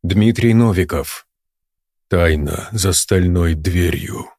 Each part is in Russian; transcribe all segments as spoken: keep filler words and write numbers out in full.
Дмитрий Новиков. Тайна за стальной дверью.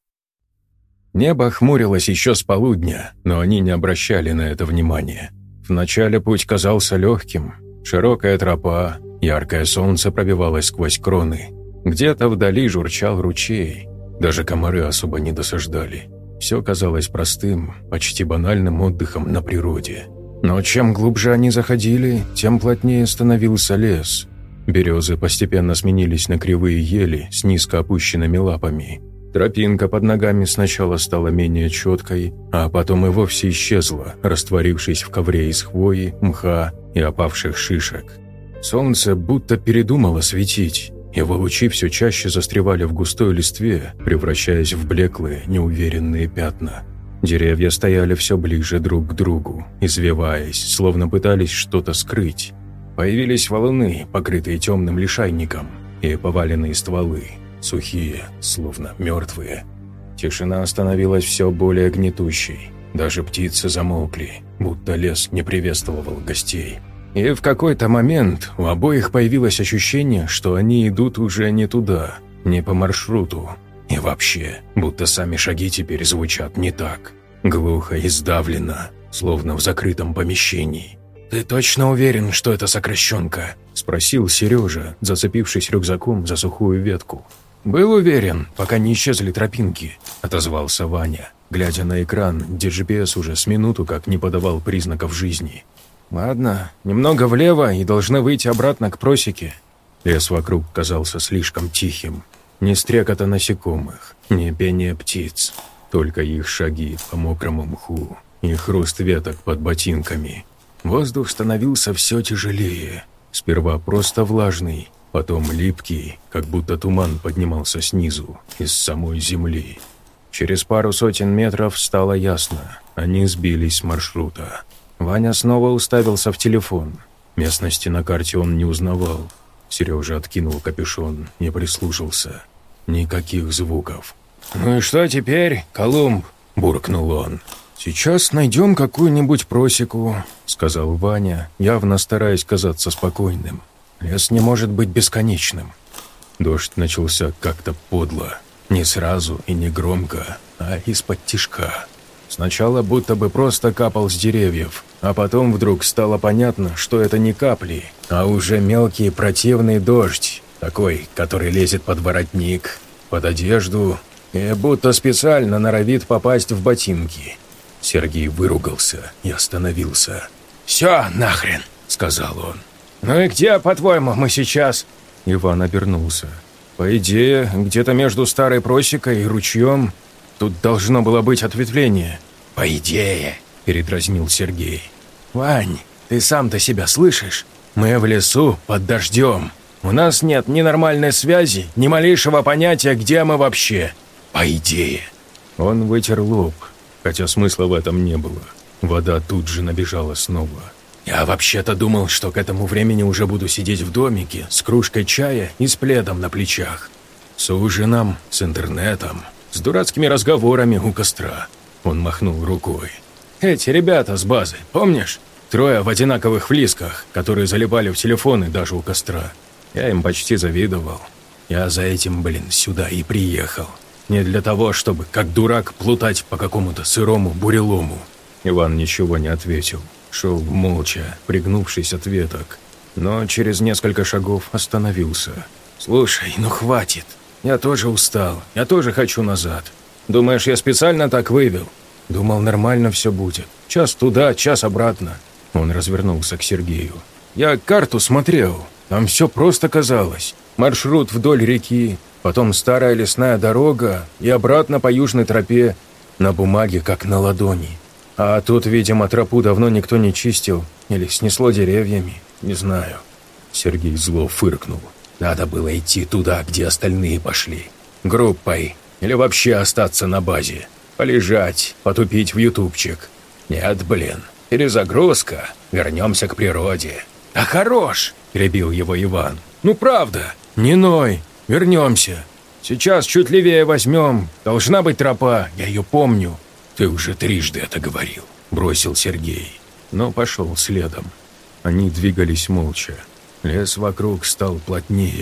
Небо хмурилось еще с полудня, но они не обращали на это внимания. Вначале путь казался легким. Широкая тропа, яркое солнце пробивалось сквозь кроны. Где-то вдали журчал ручей. Даже комары особо не досаждали. Все казалось простым, почти банальным отдыхом на природе. Но чем глубже они заходили, тем плотнее становился лес. Березы постепенно сменились на кривые ели с низко опущенными лапами. Тропинка под ногами сначала стала менее четкой, а потом и вовсе исчезла, растворившись в ковре из хвои, мха и опавших шишек. Солнце будто передумало светить. Его лучи все чаще застревали в густой листве, превращаясь в блеклые, неуверенные пятна. Деревья стояли все ближе друг к другу, извиваясь, словно пытались что-то скрыть. Появились валуны, покрытые темным лишайником, и поваленные стволы, сухие, словно мертвые. Тишина становилась все более гнетущей. Даже птицы замолкли, будто лес не приветствовал гостей. И в какой-то момент у обоих появилось ощущение, что они идут уже не туда, не по маршруту. И вообще, будто сами шаги теперь звучат не так. Глухо и сдавленно, словно в закрытом помещении. «Ты точно уверен, что это сокращенка?» – спросил Сережа, зацепившись рюкзаком за сухую ветку. «Был уверен, пока не исчезли тропинки», – отозвался Ваня, глядя на экран, где джи пи эс уже с минуту как не подавал признаков жизни. «Ладно, немного влево и должны выйти обратно к просеке». Лес вокруг казался слишком тихим. Ни стрекота насекомых, ни пения птиц, только их шаги по мокрому мху и хруст веток под ботинками. Воздух становился все тяжелее. Сперва просто влажный, потом липкий, как будто туман поднимался снизу, из самой земли. Через пару сотен метров стало ясно, они сбились с маршрута. Ваня снова уставился в телефон. Местности на карте он не узнавал. Сережа откинул капюшон и прислушался. Никаких звуков. «Ну и что теперь, Колумб?» – буркнул он. «Сейчас найдем какую-нибудь просеку», – сказал Ваня, явно стараясь казаться спокойным. «Лес не может быть бесконечным». Дождь начался как-то подло. Не сразу и не громко, а из-под тишка. Сначала будто бы просто капал с деревьев, а потом вдруг стало понятно, что это не капли, а уже мелкий противный дождь, такой, который лезет под воротник, под одежду и будто специально норовит попасть в ботинки. Сергей выругался и остановился. «Все нахрен!» – сказал он. «Ну и где, по-твоему, мы сейчас?» Иван обернулся. «По идее, где-то между старой просекой и ручьем. Тут должно было быть ответвление». «По идее!» – передразнил Сергей. «Вань, ты сам-то себя слышишь? Мы в лесу под дождем. У нас нет ни нормальной связи, ни малейшего понятия, где мы вообще. По идее!» Он вытер лоб, хотя смысла в этом не было. Вода тут же набежала снова. «Я вообще-то думал, что к этому времени уже буду сидеть в домике с кружкой чая и с пледом на плечах. С ужином, с интернетом, с дурацкими разговорами у костра». Он махнул рукой. «Эти ребята с базы, помнишь? Трое в одинаковых флисках, которые залипали в телефоны даже у костра. Я им почти завидовал. Я за этим, блин, сюда и приехал. Не для того, чтобы, как дурак, плутать по какому-то сырому бурелому». Иван ничего не ответил. Шел молча, пригнувшись от веток. Но через несколько шагов остановился. «Слушай, ну хватит. Я тоже устал. Я тоже хочу назад. Думаешь, я специально так вывел? Думал, нормально все будет. Час туда, час обратно». Он развернулся к Сергею. «Я карту смотрел. Там все просто казалось. Маршрут вдоль реки, потом старая лесная дорога и обратно по южной тропе. На бумаге, как на ладони. А тут, видимо, тропу давно никто не чистил. Или снесло деревьями. Не знаю». Сергей зло фыркнул. «Надо было идти туда, где остальные пошли. Группой. Или вообще остаться на базе. Полежать, потупить в ютубчик. Нет, блин. Перезагрузка. Вернемся к природе». «А хорош!» – перебил его Иван. «Ну правда. Не ной. Вернемся. Сейчас чуть левее возьмем. Должна быть тропа. Я ее помню». «Ты уже трижды это говорил», – бросил Сергей, но пошел следом. Они двигались молча. Лес вокруг стал плотнее.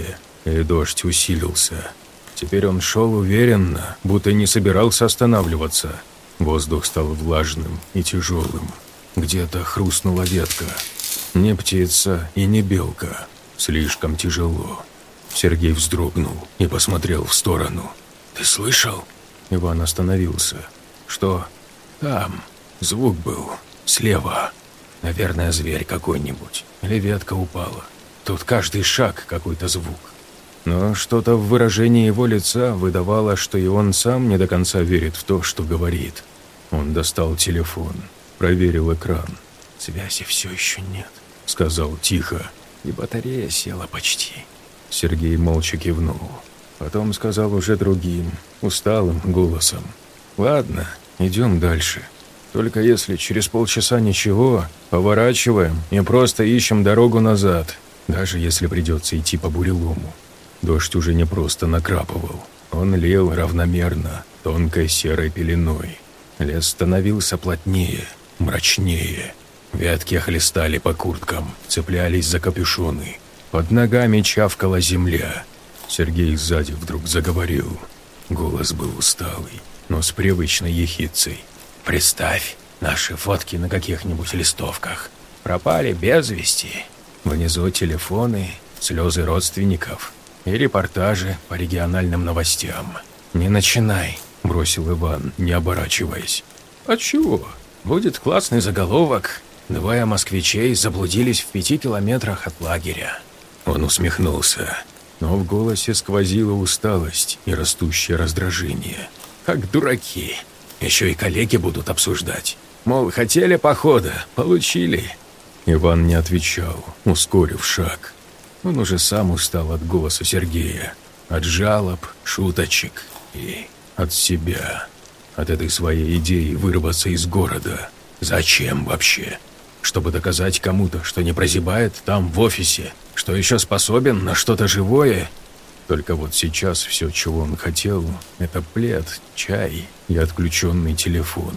и дождь усилился. Теперь он шел уверенно, будто не собирался останавливаться. Воздух стал влажным и тяжелым. Где-то хрустнула ветка. Не птица и не белка. Слишком тяжело. Сергей вздрогнул и посмотрел в сторону. «Ты слышал?» Иван остановился. «Что?» «Там. Звук был. Слева. Наверное, зверь какой-нибудь. Или ветка упала. Тут каждый шаг какой-то звук». Но что-то в выражении его лица выдавало, что и он сам не до конца верит в то, что говорит. Он достал телефон, проверил экран. «Связи все еще нет», — сказал тихо. «И батарея села почти». Сергей молча кивнул. Потом сказал уже другим, усталым голосом. «Ладно, идем дальше. Только если через полчаса ничего, поворачиваем и просто ищем дорогу назад, даже если придется идти по бурелому». Дождь уже не просто накрапывал. Он лил равномерно, тонкой серой пеленой. Лес становился плотнее, мрачнее. Ветки хлестали по курткам, цеплялись за капюшоны. Под ногами чавкала земля. Сергей сзади вдруг заговорил. Голос был усталый, но с привычной ехидцей. «Представь, наши фотки на каких-нибудь листовках. Пропали без вести. Внизу телефоны, слезы родственников и репортажи по региональным новостям. Не начинай», — бросил Иван, не оборачиваясь. «А чего? Будет классный заголовок. Двое москвичей заблудились в пяти километрах от лагеря». Он усмехнулся, но в голосе сквозила усталость и растущее раздражение. «Как дураки. Еще и коллеги будут обсуждать. Мол, хотели похода, получили». Иван не отвечал, ускорив шаг. Он уже сам устал от голоса Сергея, от жалоб, шуточек и от себя. От этой своей идеи вырваться из города. Зачем вообще? Чтобы доказать кому-то, что не прозябает там, в офисе, что еще способен на что-то живое? Только вот сейчас все, чего он хотел, это плед, чай и отключенный телефон.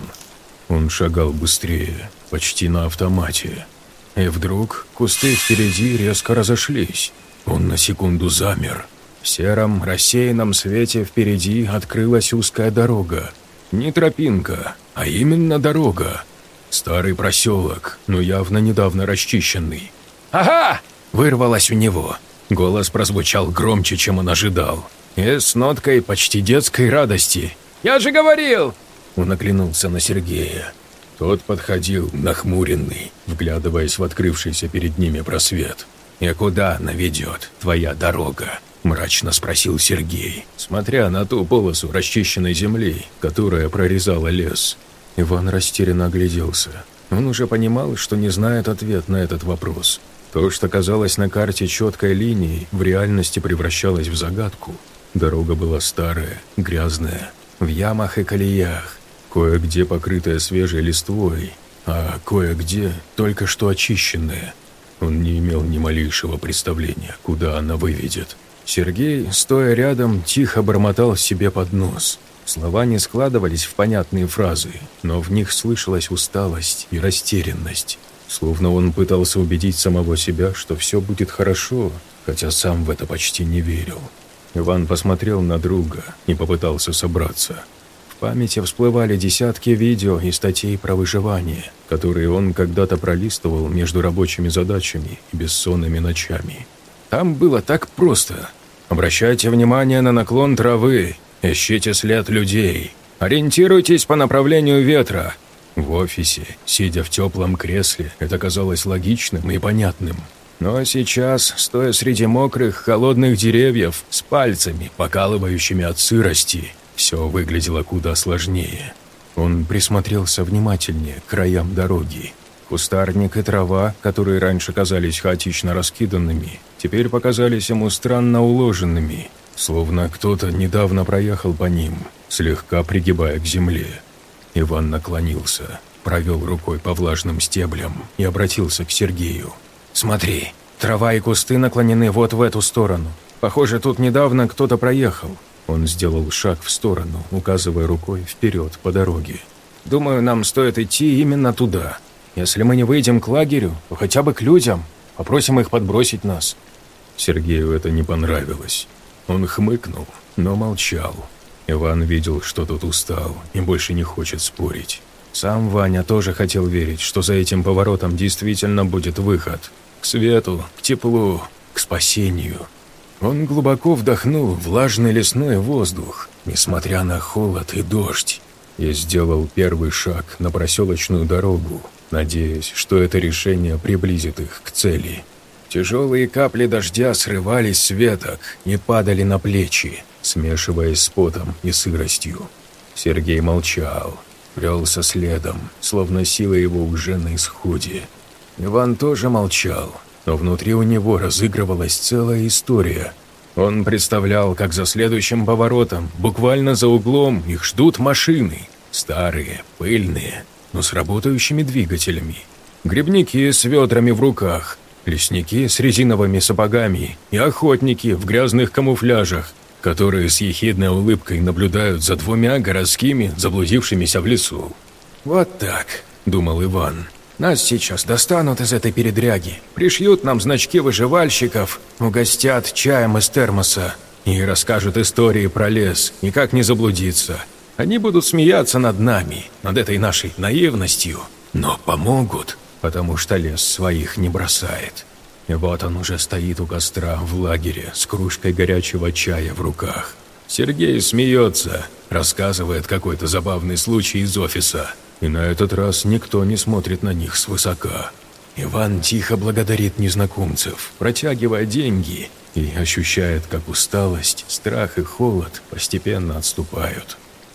Он шагал быстрее, почти на автомате. И вдруг кусты впереди резко разошлись. Он на секунду замер. В сером, рассеянном свете впереди открылась узкая дорога. Не тропинка, а именно дорога. Старый проселок, но явно недавно расчищенный. «Ага!» – вырвалось у него. Голос прозвучал громче, чем он ожидал. И с ноткой почти детской радости. «Я же говорил!» Он оглянулся на Сергея. Тот подходил, нахмуренный, вглядываясь в открывшийся перед ними просвет. «И куда она ведет, твоя дорога?» – мрачно спросил Сергей, смотря на ту полосу расчищенной земли, которая прорезала лес. Иван растерянно огляделся. Он уже понимал, что не знает ответ на этот вопрос. То, что казалось на карте четкой линией, в реальности превращалось в загадку. Дорога была старая, грязная, в ямах и колеях. Кое-где покрытая свежей листвой, а кое-где только что очищенная. Он не имел ни малейшего представления, куда она выведет. Сергей, стоя рядом, тихо бормотал себе под нос. Слова не складывались в понятные фразы, но в них слышалась усталость и растерянность. Словно он пытался убедить самого себя, что все будет хорошо, хотя сам в это почти не верил. Иван посмотрел на друга и попытался собраться. В памяти всплывали десятки видео и статей про выживание, которые он когда-то пролистывал между рабочими задачами и бессонными ночами. Там было так просто. Обращайте внимание на наклон травы, ищите след людей, ориентируйтесь по направлению ветра. В офисе, сидя в теплом кресле, это казалось логичным и понятным. Но сейчас, стоя среди мокрых, холодных деревьев, с пальцами, покалывающими от сырости, все выглядело куда сложнее. Он присмотрелся внимательнее к краям дороги. Кустарник и трава, которые раньше казались хаотично раскиданными, теперь показались ему странно уложенными, словно кто-то недавно проехал по ним, слегка пригибая к земле. Иван наклонился, провел рукой по влажным стеблям и обратился к Сергею. «Смотри, трава и кусты наклонены вот в эту сторону. Похоже, тут недавно кто-то проехал». Он сделал шаг в сторону, указывая рукой вперед по дороге. «Думаю, нам стоит идти именно туда. Если мы не выйдем к лагерю, то хотя бы к людям. Попросим их подбросить нас». Сергею это не понравилось. Он хмыкнул, но молчал. Иван видел, что тот устал и больше не хочет спорить. Сам Ваня тоже хотел верить, что за этим поворотом действительно будет выход. К свету, к теплу, к спасению. Он глубоко вдохнул влажный лесной воздух, несмотря на холод и дождь, и сделал первый шаг на проселочную дорогу, надеясь, что это решение приблизит их к цели. Тяжелые капли дождя срывались с веток и падали на плечи, смешиваясь с потом и сыростью. Сергей молчал, плелся следом, словно сила его уже на исходе. Иван тоже молчал, но внутри у него разыгрывалась целая история. Он представлял, как за следующим поворотом, буквально за углом, их ждут машины. Старые, пыльные, но с работающими двигателями. Грибники с ведрами в руках, лесники с резиновыми сапогами и охотники в грязных камуфляжах, которые с ехидной улыбкой наблюдают за двумя городскими, заблудившимися в лесу. «Вот так», — думал Иван. «Нас сейчас достанут из этой передряги, пришьют нам значки выживальщиков, угостят чаем из термоса и расскажут истории про лес и как не заблудиться. Они будут смеяться над нами, над этой нашей наивностью, но помогут, потому что лес своих не бросает». И вот он уже стоит у костра в лагере с кружкой горячего чая в руках. Сергей смеется, рассказывает какой-то забавный случай из офиса. И на этот раз никто не смотрит на них свысока. Иван тихо благодарит незнакомцев, протягивая деньги, и ощущает, как усталость, страх и холод постепенно отступают.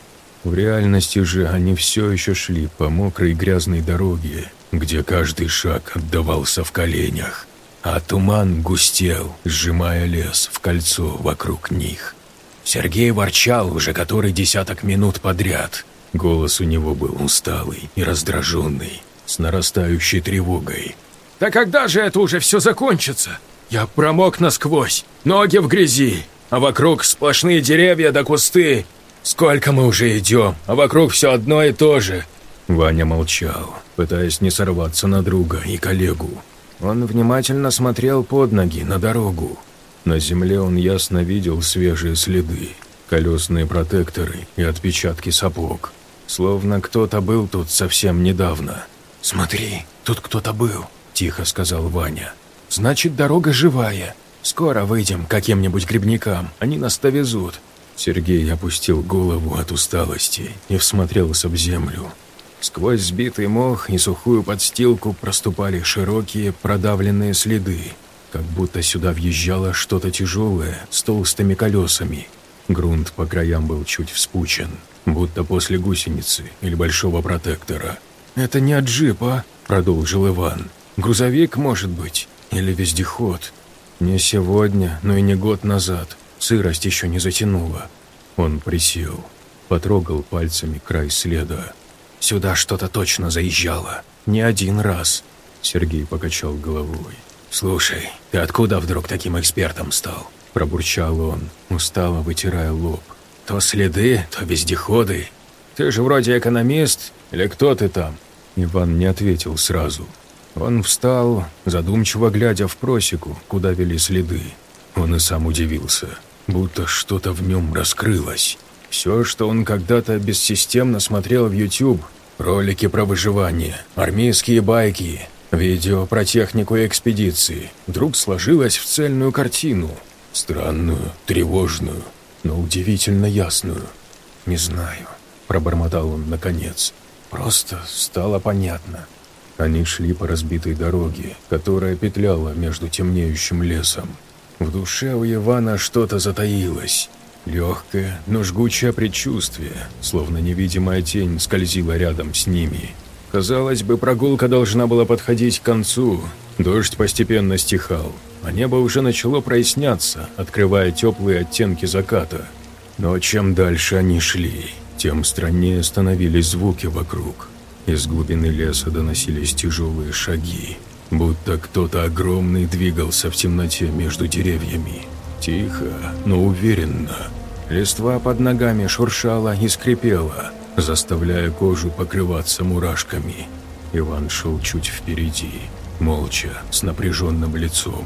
В реальности же они все еще шли по мокрой грязной дороге, где каждый шаг отдавался в коленях, а туман густел, сжимая лес в кольцо вокруг них. Сергей ворчал уже который десяток минут подряд. Голос у него был усталый и раздраженный, с нарастающей тревогой. «Да когда же это уже все закончится? Я промок насквозь, ноги в грязи, а вокруг сплошные деревья да кусты. Сколько мы уже идем, а вокруг все одно и то же». Ваня молчал, пытаясь не сорваться на друга и коллегу. Он внимательно смотрел под ноги на дорогу. На земле он ясно видел свежие следы, колесные протекторы и отпечатки сапог. Словно кто-то был тут совсем недавно. «Смотри, тут кто-то был», – тихо сказал Ваня. «Значит, дорога живая. Скоро выйдем к каким-нибудь грибникам, они нас довезут». Сергей опустил голову от усталости и всмотрелся в землю. Сквозь сбитый мох и сухую подстилку проступали широкие продавленные следы, как будто сюда въезжало что-то тяжелое с толстыми колесами. Грунт по краям был чуть вспучен, будто после гусеницы или большого протектора. «Это не от джипа», — продолжил Иван. «Грузовик, может быть, или вездеход. Не сегодня, но и не год назад. Сырость еще не затянула». Он присел, потрогал пальцами край следа. «Сюда что-то точно заезжало. Не один раз». Сергей покачал головой. «Слушай, ты откуда вдруг таким экспертом стал?» Пробурчал он, устало вытирая лоб. «То следы, то вездеходы. Ты же вроде экономист, или кто ты там?» Иван не ответил сразу. Он встал, задумчиво глядя в просеку, куда вели следы. Он и сам удивился, будто что-то в нем раскрылось. Все, что он когда-то бессистемно смотрел в YouTube, ролики про выживание, армейские байки, видео про технику и экспедиции, вдруг сложилось в цельную картину. Странную, тревожную, но удивительно ясную. «Не знаю», – пробормотал он наконец. «Просто стало понятно». Они шли по разбитой дороге, которая петляла между темнеющим лесом. В душе у Ивана что-то затаилось. Легкое, но жгучее предчувствие, словно невидимая тень скользила рядом с ними. Казалось бы, прогулка должна была подходить к концу. Дождь постепенно стихал, а небо уже начало проясняться, открывая теплые оттенки заката. Но чем дальше они шли, тем страннее становились звуки вокруг. Из глубины леса доносились тяжелые шаги, будто кто-то огромный двигался в темноте между деревьями. Тихо, но уверенно. Листва под ногами шуршала и скрипела, заставляя кожу покрываться мурашками. Иван шел чуть впереди, молча, с напряженным лицом.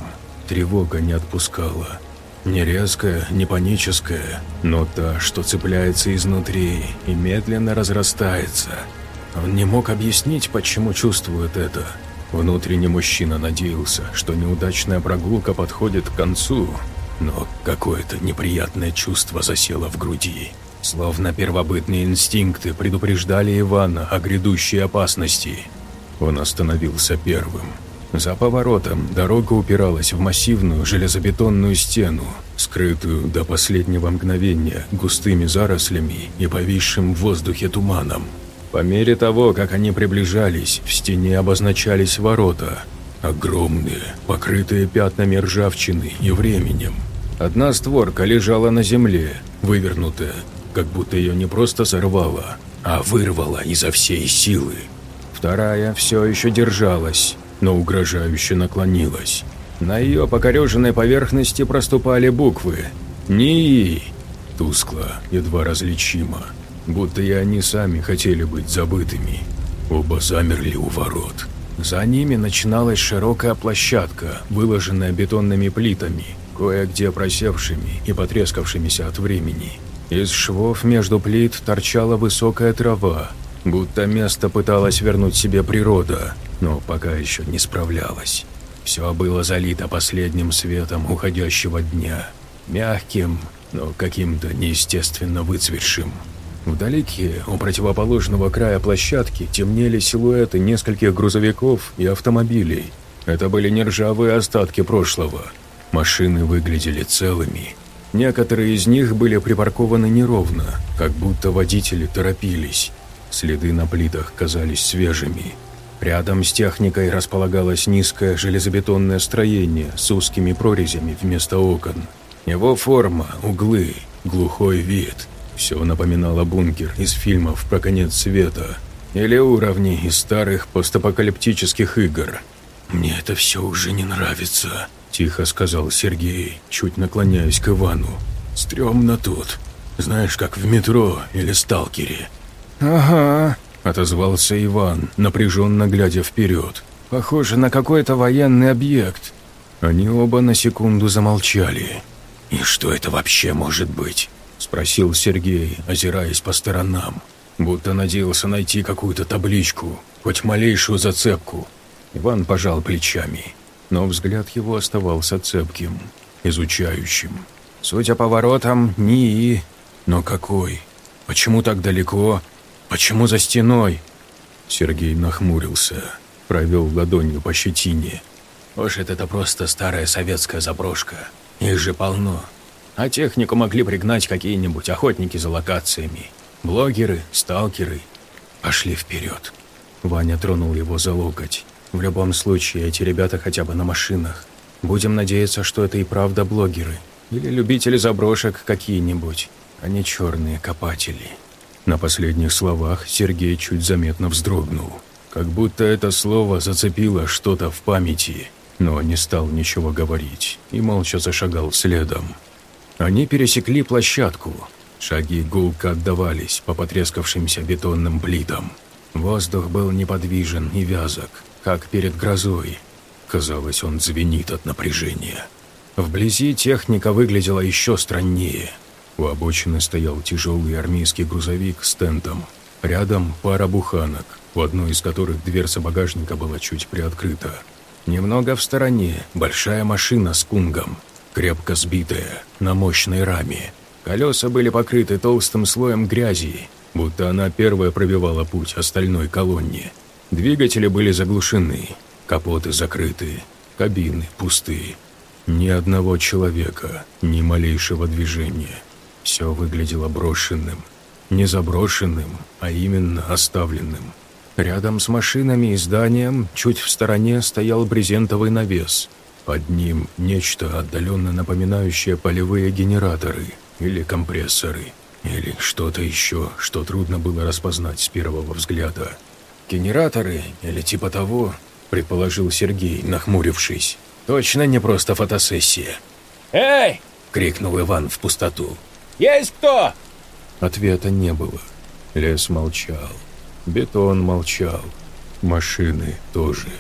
Тревога не отпускала. Не резкая, не паническая, но та, что цепляется изнутри и медленно разрастается. Он не мог объяснить, почему чувствует это. Внутренний мужчина надеялся, что неудачная прогулка подходит к концу, но какое-то неприятное чувство засело в груди. Словно первобытные инстинкты предупреждали Ивана о грядущей опасности. Он остановился первым. За поворотом дорога упиралась в массивную железобетонную стену, скрытую до последнего мгновения густыми зарослями и повисшим в воздухе туманом. По мере того, как они приближались, в стене обозначались ворота. Огромные, покрытые пятнами ржавчины и временем. Одна створка лежала на земле, вывернутая, как будто ее не просто сорвало, а вырвало изо всей силы. Вторая все еще держалась, но угрожающе наклонилась. На ее покореженной поверхности проступали буквы «НИИ». Тускло, едва различимо, будто и они сами хотели быть забытыми. Оба замерли у ворот. За ними начиналась широкая площадка, выложенная бетонными плитами, кое-где просевшими и потрескавшимися от времени. Из швов между плит торчала высокая трава, будто место пыталась вернуть себе природа, но пока еще не справлялась. Все было залито последним светом уходящего дня, мягким, но каким-то неестественно выцветшим. Вдалеке, у противоположного края площадки, темнели силуэты нескольких грузовиков и автомобилей. Это были не ржавые остатки прошлого. Машины выглядели целыми. Некоторые из них были припаркованы неровно, как будто водители торопились. Следы на плитах казались свежими. Рядом с техникой располагалось низкое железобетонное строение с узкими прорезями вместо окон. Его форма, углы, глухой вид – все напоминало бункер из фильмов про конец света или уровни из старых постапокалиптических игр. «Мне это все уже не нравится», – тихо сказал Сергей, чуть наклоняясь к Ивану. «Стремно тут. Знаешь, как в метро или сталкере». «Ага», – отозвался Иван, напряженно глядя вперед. «Похоже на какой-то военный объект». Они оба на секунду замолчали. «И что это вообще может быть?» – спросил Сергей, озираясь по сторонам, будто надеялся найти какую-то табличку, хоть малейшую зацепку. Иван пожал плечами, но взгляд его оставался цепким, изучающим. Судя по воротам, НИИ. Но какой? Почему так далеко? Почему за стеной? Сергей нахмурился, провел ладонью по щетине. Может, это просто старая советская заброшка. Их же полно. А технику могли пригнать какие-нибудь охотники за локациями. Блогеры, сталкеры. Пошли вперед. Ваня тронул его за локоть. В любом случае, эти ребята хотя бы на машинах. Будем надеяться, что это и правда блогеры. Или любители заброшек какие-нибудь, а не черные копатели. На последних словах Сергей чуть заметно вздрогнул. Как будто это слово зацепило что-то в памяти, но не стал ничего говорить и молча зашагал следом. Они пересекли площадку. Шаги гулко отдавались по потрескавшимся бетонным плитам. Воздух был неподвижен и вязок, как перед грозой. Казалось, он звенит от напряжения. Вблизи техника выглядела еще страннее. У обочины стоял тяжелый армейский грузовик с тентом. Рядом пара буханок, у одной из которых дверца багажника была чуть приоткрыта. Немного в стороне большая машина с кунгом, крепко сбитая, на мощной раме. Колеса были покрыты толстым слоем грязи, будто она первая пробивала путь остальной колонне. Двигатели были заглушены, капоты закрыты, кабины пустые. Ни одного человека, ни малейшего движения. Все выглядело брошенным. Не заброшенным, а именно оставленным. Рядом с машинами и зданием, чуть в стороне, стоял брезентовый навес. Под ним нечто отдаленно напоминающее полевые генераторы или компрессоры, или что-то еще, что трудно было распознать с первого взгляда. «Генераторы или типа того», — предположил Сергей, нахмурившись. «Точно не просто фотосессия». «Эй!» — крикнул Иван в пустоту. «Есть кто?» Ответа не было. Лес молчал. Бетон молчал. Машины тоже.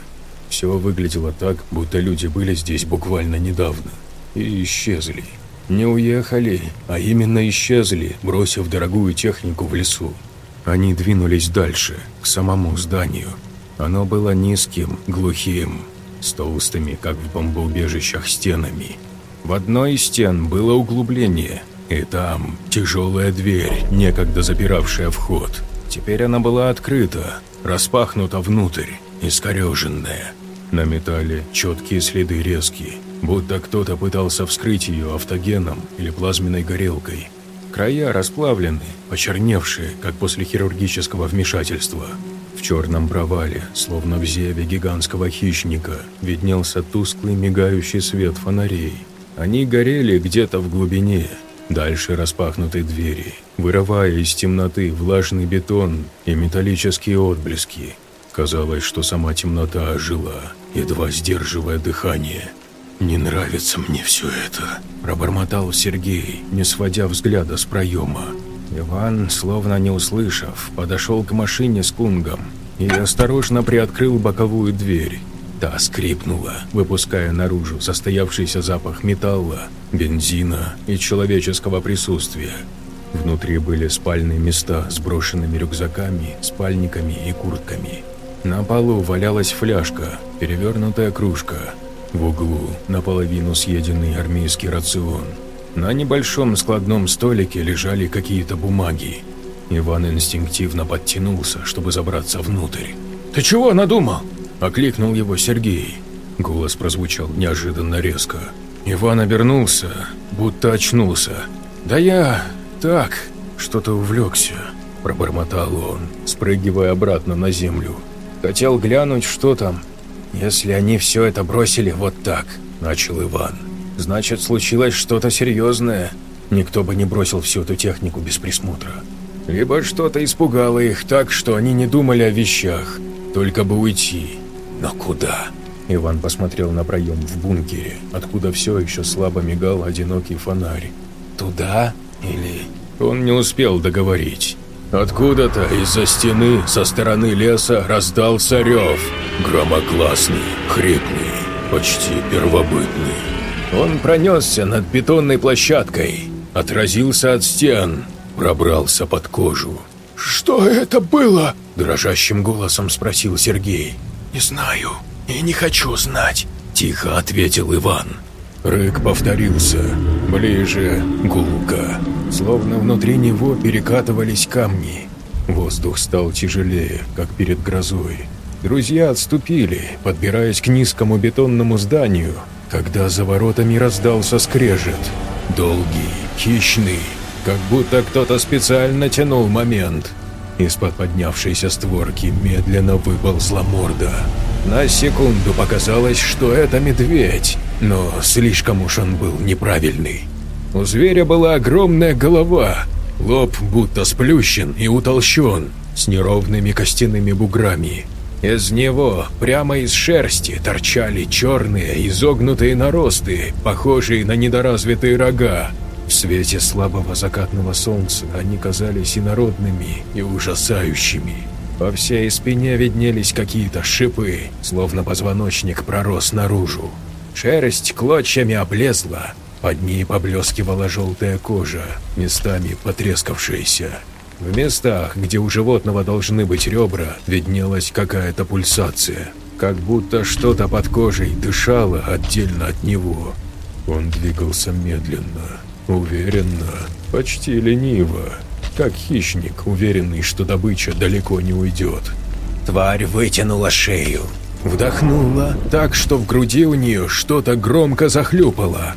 Все выглядело так, будто люди были здесь буквально недавно. И исчезли. Не уехали, а именно исчезли, бросив дорогую технику в лесу. Они двинулись дальше, к самому зданию. Оно было низким, глухим, с толстыми, как в бомбоубежищах, стенами. В одной из стен было углубление, и там тяжелая дверь, некогда запиравшая вход. Теперь она была открыта, распахнута внутрь, искореженная. На металле четкие следы резки, будто кто-то пытался вскрыть ее автогеном или плазменной горелкой. Края расплавлены, почерневшие, как после хирургического вмешательства. В черном провале, словно в зеве гигантского хищника, виднелся тусклый мигающий свет фонарей. Они горели где-то в глубине, дальше распахнутой двери, вырывая из темноты влажный бетон и металлические отблески. Казалось, что сама темнота ожила, едва сдерживая дыхание. «Не нравится мне все это», – пробормотал Сергей, не сводя взгляда с проема. Иван, словно не услышав, подошел к машине с Кунгом и осторожно приоткрыл боковую дверь. Та скрипнула, выпуская наружу состоявшийся запах металла, бензина и человеческого присутствия. Внутри были спальные места с брошенными рюкзаками, спальниками и куртками. На полу валялась фляжка, перевернутая кружка. В углу наполовину съеденный армейский рацион. На небольшом складном столике лежали какие-то бумаги. Иван инстинктивно подтянулся, чтобы забраться внутрь. «Ты чего надумал?» – окликнул его Сергей. Голос прозвучал неожиданно резко. Иван обернулся, будто очнулся. «Да я... так, что-то увлекся», – пробормотал он, спрыгивая обратно на землю. «Хотел глянуть, что там. Если они все это бросили вот так», – начал Иван. «Значит, случилось что-то серьезное. Никто бы не бросил всю эту технику без присмотра. Либо что-то испугало их так, что они не думали о вещах, только бы уйти. Но куда?» Иван посмотрел на проем в бункере, откуда все еще слабо мигал одинокий фонарь. «Туда? Или...» Он не успел договорить. Откуда-то из-за стены со стороны леса раздался рев. Громогласный, хриплый, почти первобытный. Он пронесся над бетонной площадкой, отразился от стен, пробрался под кожу. «Что это было?» – дрожащим голосом спросил Сергей. «Не знаю и не хочу знать», – тихо ответил Иван. Рык повторился, ближе, гулко, словно внутри него перекатывались камни. Воздух стал тяжелее, как перед грозой. Друзья отступили, подбираясь к низкому бетонному зданию, когда за воротами раздался скрежет. Долгий, хищный, как будто кто-то специально тянул момент. Из-под поднявшейся створки медленно выползла морда. На секунду показалось, что это медведь, но слишком уж он был неправильный. У зверя была огромная голова, лоб будто сплющен и утолщен, с неровными костяными буграми. Из него, прямо из шерсти, торчали черные изогнутые наросты, похожие на недоразвитые рога. В свете слабого закатного солнца они казались инородными и ужасающими. По всей спине виднелись какие-то шипы, словно позвоночник пророс наружу. Шерсть клочьями облезла, под ней поблескивала желтая кожа, местами потрескавшаяся. В местах, где у животного должны быть ребра, виднелась какая-то пульсация, как будто что-то под кожей дышало отдельно от него. Он двигался медленно, уверенно, почти лениво, как хищник, уверенный, что добыча далеко не уйдет. Тварь вытянула шею, вдохнула так, что в груди у нее что-то громко захлюпало.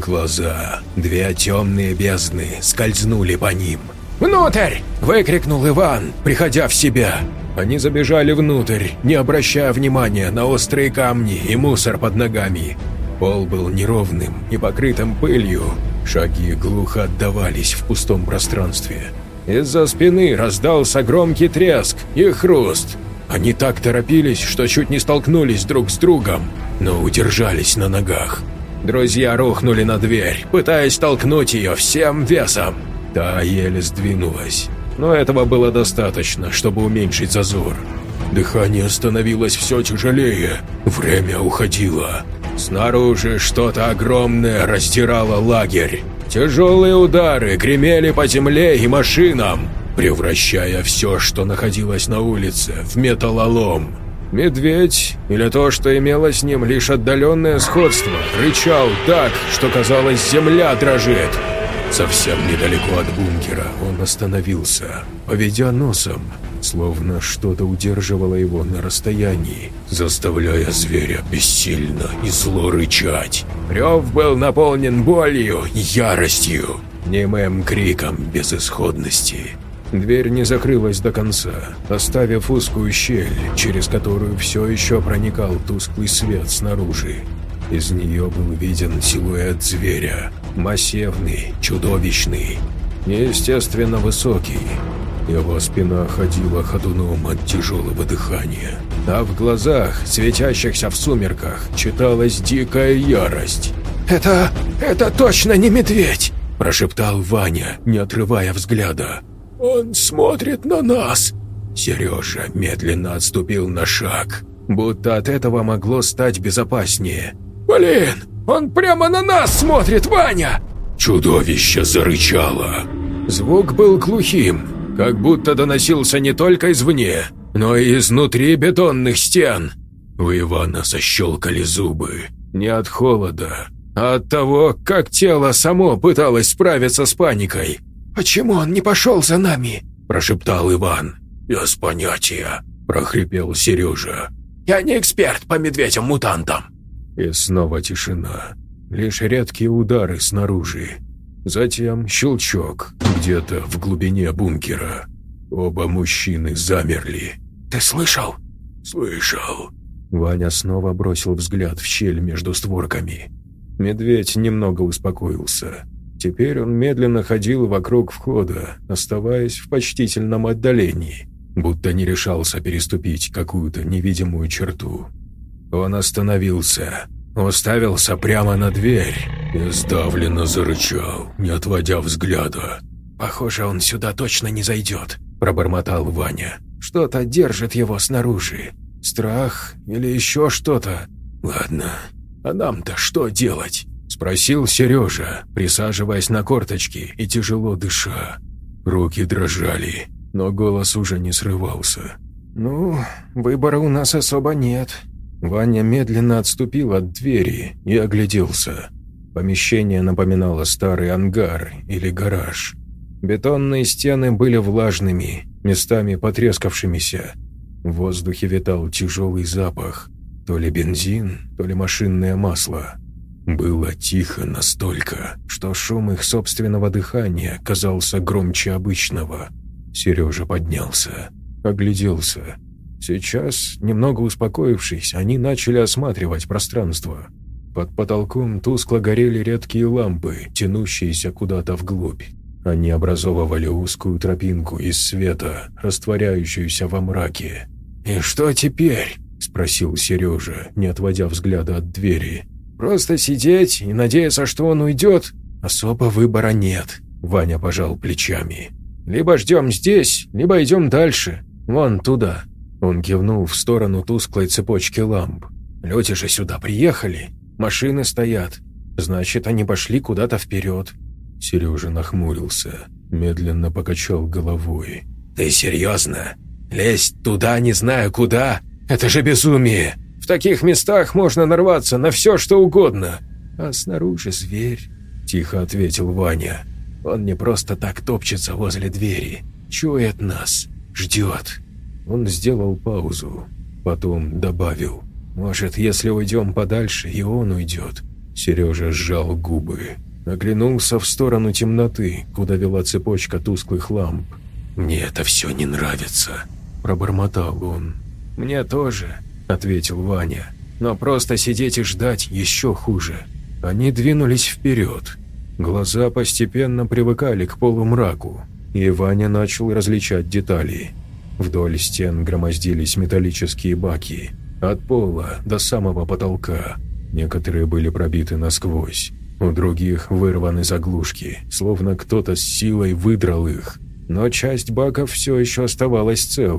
Глаза, две темные бездны, скользнули по ним. «Внутрь!» – выкрикнул Иван, приходя в себя. Они забежали внутрь, не обращая внимания на острые камни и мусор под ногами. Пол был неровным и покрытым пылью. Шаги глухо отдавались в пустом пространстве. Из-за спины раздался громкий треск и хруст. Они так торопились, что чуть не столкнулись друг с другом, но удержались на ногах. Друзья рухнули на дверь, пытаясь толкнуть ее всем весом. Та еле сдвинулась, но этого было достаточно, чтобы уменьшить зазор. Дыхание становилось все тяжелее, время уходило. Снаружи что-то огромное раздирало лагерь. Тяжелые удары гремели по земле и машинам, превращая все, что находилось на улице, в металлолом. Медведь, или то, что имело с ним лишь отдаленное сходство, рычал так, что казалось, земля дрожит. Совсем недалеко от бункера он остановился, поведя носом, словно что-то удерживало его на расстоянии, заставляя зверя бессильно и зло рычать. Рев был наполнен болью и яростью, немым криком безысходности. Дверь не закрылась до конца, оставив узкую щель, через которую все еще проникал тусклый свет снаружи. Из нее был виден силуэт зверя, массивный, чудовищный, неестественно высокий. Его спина ходила ходуном от тяжелого дыхания, а в глазах, светящихся в сумерках, читалась дикая ярость. «Это... это точно не медведь!» – прошептал Ваня, не отрывая взгляда. «Он смотрит на нас!» Сережа медленно отступил на шаг, будто от этого могло стать безопаснее. «Блин, он прямо на нас смотрит, Ваня!» Чудовище зарычало. Звук был глухим, как будто доносился не только извне, но и изнутри бетонных стен. У Ивана защелкали зубы. Не от холода, а от того, как тело само пыталось справиться с паникой. «Почему он не пошел за нами?» – прошептал Иван. «Без понятия», – прохрипел Сережа. «Я не эксперт по медведям-мутантам». И снова тишина. Лишь редкие удары снаружи. Затем щелчок где-то в глубине бункера. Оба мужчины замерли. «Ты слышал?» «Слышал». Ваня снова бросил взгляд в щель между створками. Медведь немного успокоился. Теперь он медленно ходил вокруг входа, оставаясь в почтительном отдалении, будто не решался переступить какую-то невидимую черту. Он остановился, уставился прямо на дверь и сдавленно зарычал, не отводя взгляда. «Похоже, он сюда точно не зайдет», – пробормотал Ваня. «Что-то держит его снаружи. Страх или еще что-то. Ладно, а нам-то что делать?» – спросил Сережа, присаживаясь на корточки и тяжело дыша. Руки дрожали, но голос уже не срывался. «Ну, выбора у нас особо нет». Ваня медленно отступил от двери и огляделся. Помещение напоминало старый ангар или гараж. Бетонные стены были влажными, местами потрескавшимися. В воздухе витал тяжелый запах, то ли бензин, то ли машинное масло. Было тихо настолько, что шум их собственного дыхания казался громче обычного. Сережа поднялся, огляделся. Сейчас, немного успокоившись, они начали осматривать пространство. Под потолком тускло горели редкие лампы, тянущиеся куда-то вглубь. Они образовывали узкую тропинку из света, растворяющуюся во мраке. «И что теперь?» – спросил Сережа, не отводя взгляда от двери. «Просто сидеть и надеяться, что он уйдет? Особо выбора нет», – Ваня пожал плечами. «Либо ждем здесь, либо идем дальше, вон туда». Он кивнул в сторону тусклой цепочки ламп. «Люди же сюда приехали, машины стоят, значит, они пошли куда-то вперед». Сережа нахмурился, медленно покачал головой. «Ты серьезно? Лезть туда, не знаю куда? Это же безумие! В таких местах можно нарваться на все, что угодно. А снаружи зверь», – тихо ответил Ваня. «Он не просто так топчется возле двери, чует нас, ждет». Он сделал паузу, потом добавил: «Может, если уйдем подальше, и он уйдет». Сережа сжал губы, оглянулся в сторону темноты, куда вела цепочка тусклых ламп. «Мне это все не нравится», – пробормотал он. «Мне тоже», – ответил Ваня. «Но просто сидеть и ждать еще хуже». Они двинулись вперед. Глаза постепенно привыкали к полумраку, и Ваня начал различать детали. Вдоль стен громоздились металлические баки, от пола до самого потолка. Некоторые были пробиты насквозь, у других вырваны заглушки, словно кто-то с силой выдрал их. Но часть баков все еще оставалась целой.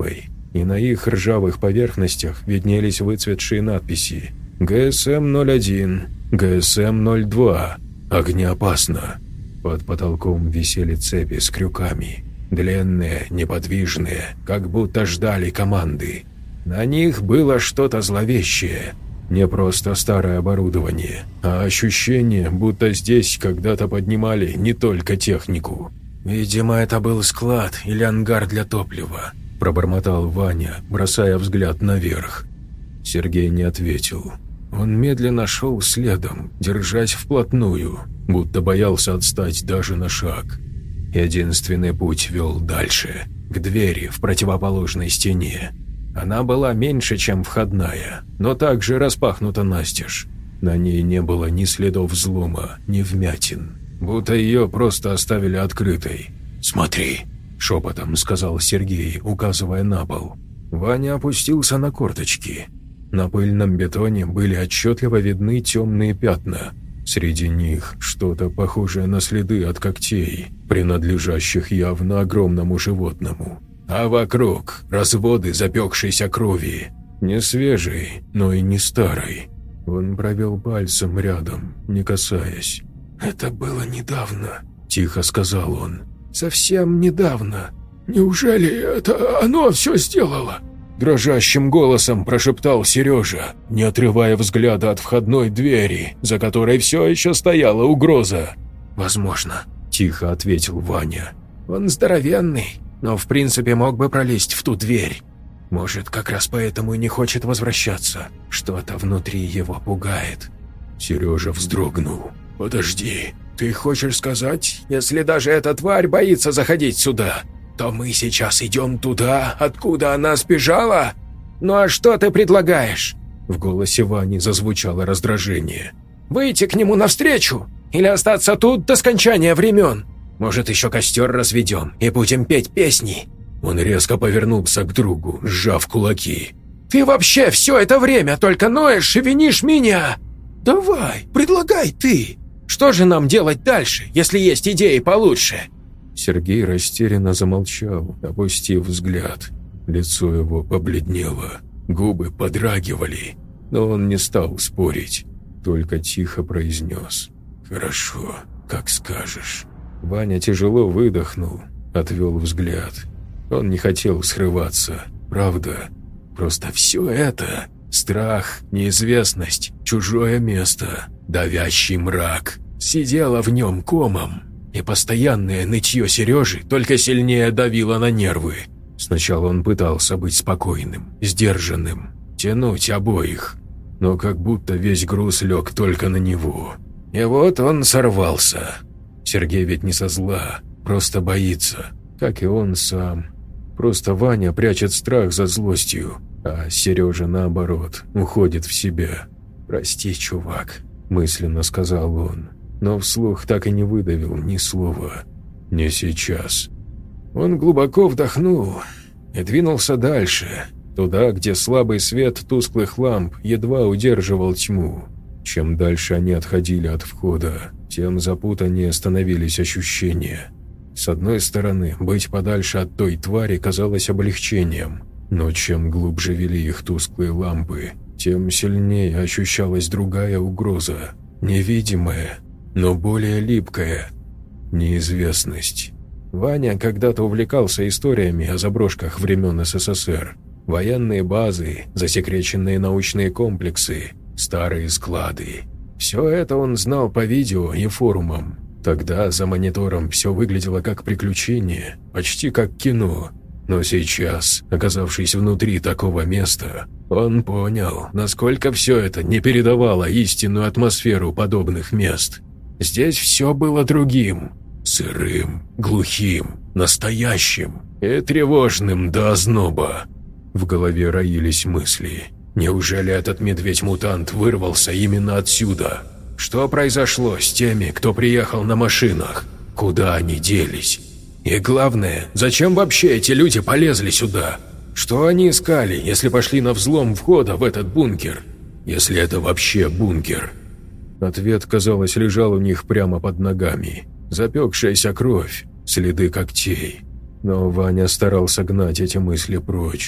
и на их ржавых поверхностях виднелись выцветшие надписи «Гэ Эс Эм ноль один», «Гэ Эс Эм ноль два», «Огнеопасно». Под потолком висели цепи с крюками, длинные, неподвижные, как будто ждали команды. На них было что-то зловещее, не просто старое оборудование, а ощущение, будто здесь когда-то поднимали не только технику. «Видимо, это был склад или ангар для топлива», – пробормотал Ваня, бросая взгляд наверх. Сергей не ответил. Он медленно шел следом, держась вплотную, будто боялся отстать даже на шаг. Единственный путь вел дальше, к двери в противоположной стене. Она была меньше, чем входная, но также распахнута настежь. На ней не было ни следов взлома, ни вмятин, будто ее просто оставили открытой. «Смотри», – шепотом сказал Сергей, указывая на пол. Ваня опустился на корточки. На пыльном бетоне были отчетливо видны темные пятна. Среди них что-то похожее на следы от когтей, принадлежащих явно огромному животному. А вокруг разводы запекшейся крови. Не свежей, но и не старой. Он провел пальцем рядом, не касаясь. «Это было недавно», – тихо сказал он. «Совсем недавно. Неужели это оно все сделало?» Дрожащим голосом прошептал Сережа, не отрывая взгляда от входной двери, за которой все еще стояла угроза. «Возможно», – тихо ответил Ваня. «Он здоровенный, но в принципе мог бы пролезть в ту дверь. Может, как раз поэтому и не хочет возвращаться. Что-то внутри его пугает». Сережа вздрогнул. «Подожди, ты хочешь сказать, если даже эта тварь боится заходить сюда, то мы сейчас идем туда, откуда она сбежала? Ну а что ты предлагаешь?» В голосе Вани зазвучало раздражение. «Выйти к нему навстречу? Или остаться тут до скончания времен? Может, еще костер разведем и будем петь песни?» Он резко повернулся к другу, сжав кулаки. «Ты вообще все это время только ноешь и винишь меня? Давай, предлагай ты. Что же нам делать дальше, если есть идеи получше?» Сергей растерянно замолчал, опустив взгляд. Лицо его побледнело, губы подрагивали, но он не стал спорить, только тихо произнес: «Хорошо, как скажешь». Ваня тяжело выдохнул, отвел взгляд. Он не хотел срываться, правда. Просто все это – страх, неизвестность, чужое место, давящий мрак – сидело в нем комом. И постоянное нытье Сережи только сильнее давило на нервы. Сначала он пытался быть спокойным, сдержанным, тянуть обоих, но как будто весь груз лег только на него. И вот он сорвался. Сергей ведь не со зла, просто боится, как и он сам. Просто Ваня прячет страх за злостью, а Сережа, наоборот, уходит в себя. «Прости, чувак», – мысленно сказал он. Но вслух так и не выдавил ни слова. «Не сейчас». Он глубоко вдохнул и двинулся дальше, туда, где слабый свет тусклых ламп едва удерживал тьму. Чем дальше они отходили от входа, тем запутаннее становились ощущения. С одной стороны, быть подальше от той твари казалось облегчением, но чем глубже вели их тусклые лампы, тем сильнее ощущалась другая угроза, невидимая, но более липкая – неизвестность. Ваня когда-то увлекался историями о заброшках времен Эс Эс Эс Эр. Военные базы, засекреченные научные комплексы, старые склады. Все это он знал по видео и форумам. Тогда за монитором все выглядело как приключение, почти как кино. Но сейчас, оказавшись внутри такого места, он понял, насколько все это не передавало истинную атмосферу подобных мест. Здесь все было другим, сырым, глухим, настоящим и тревожным до озноба. В голове роились мысли. Неужели этот медведь-мутант вырвался именно отсюда? Что произошло с теми, кто приехал на машинах? Куда они делись? И главное, зачем вообще эти люди полезли сюда? Что они искали, если пошли на взлом входа в этот бункер? Если это вообще бункер? Ответ, казалось, лежал у них прямо под ногами. Запекшаяся кровь, следы когтей. Но Ваня старался гнать эти мысли прочь.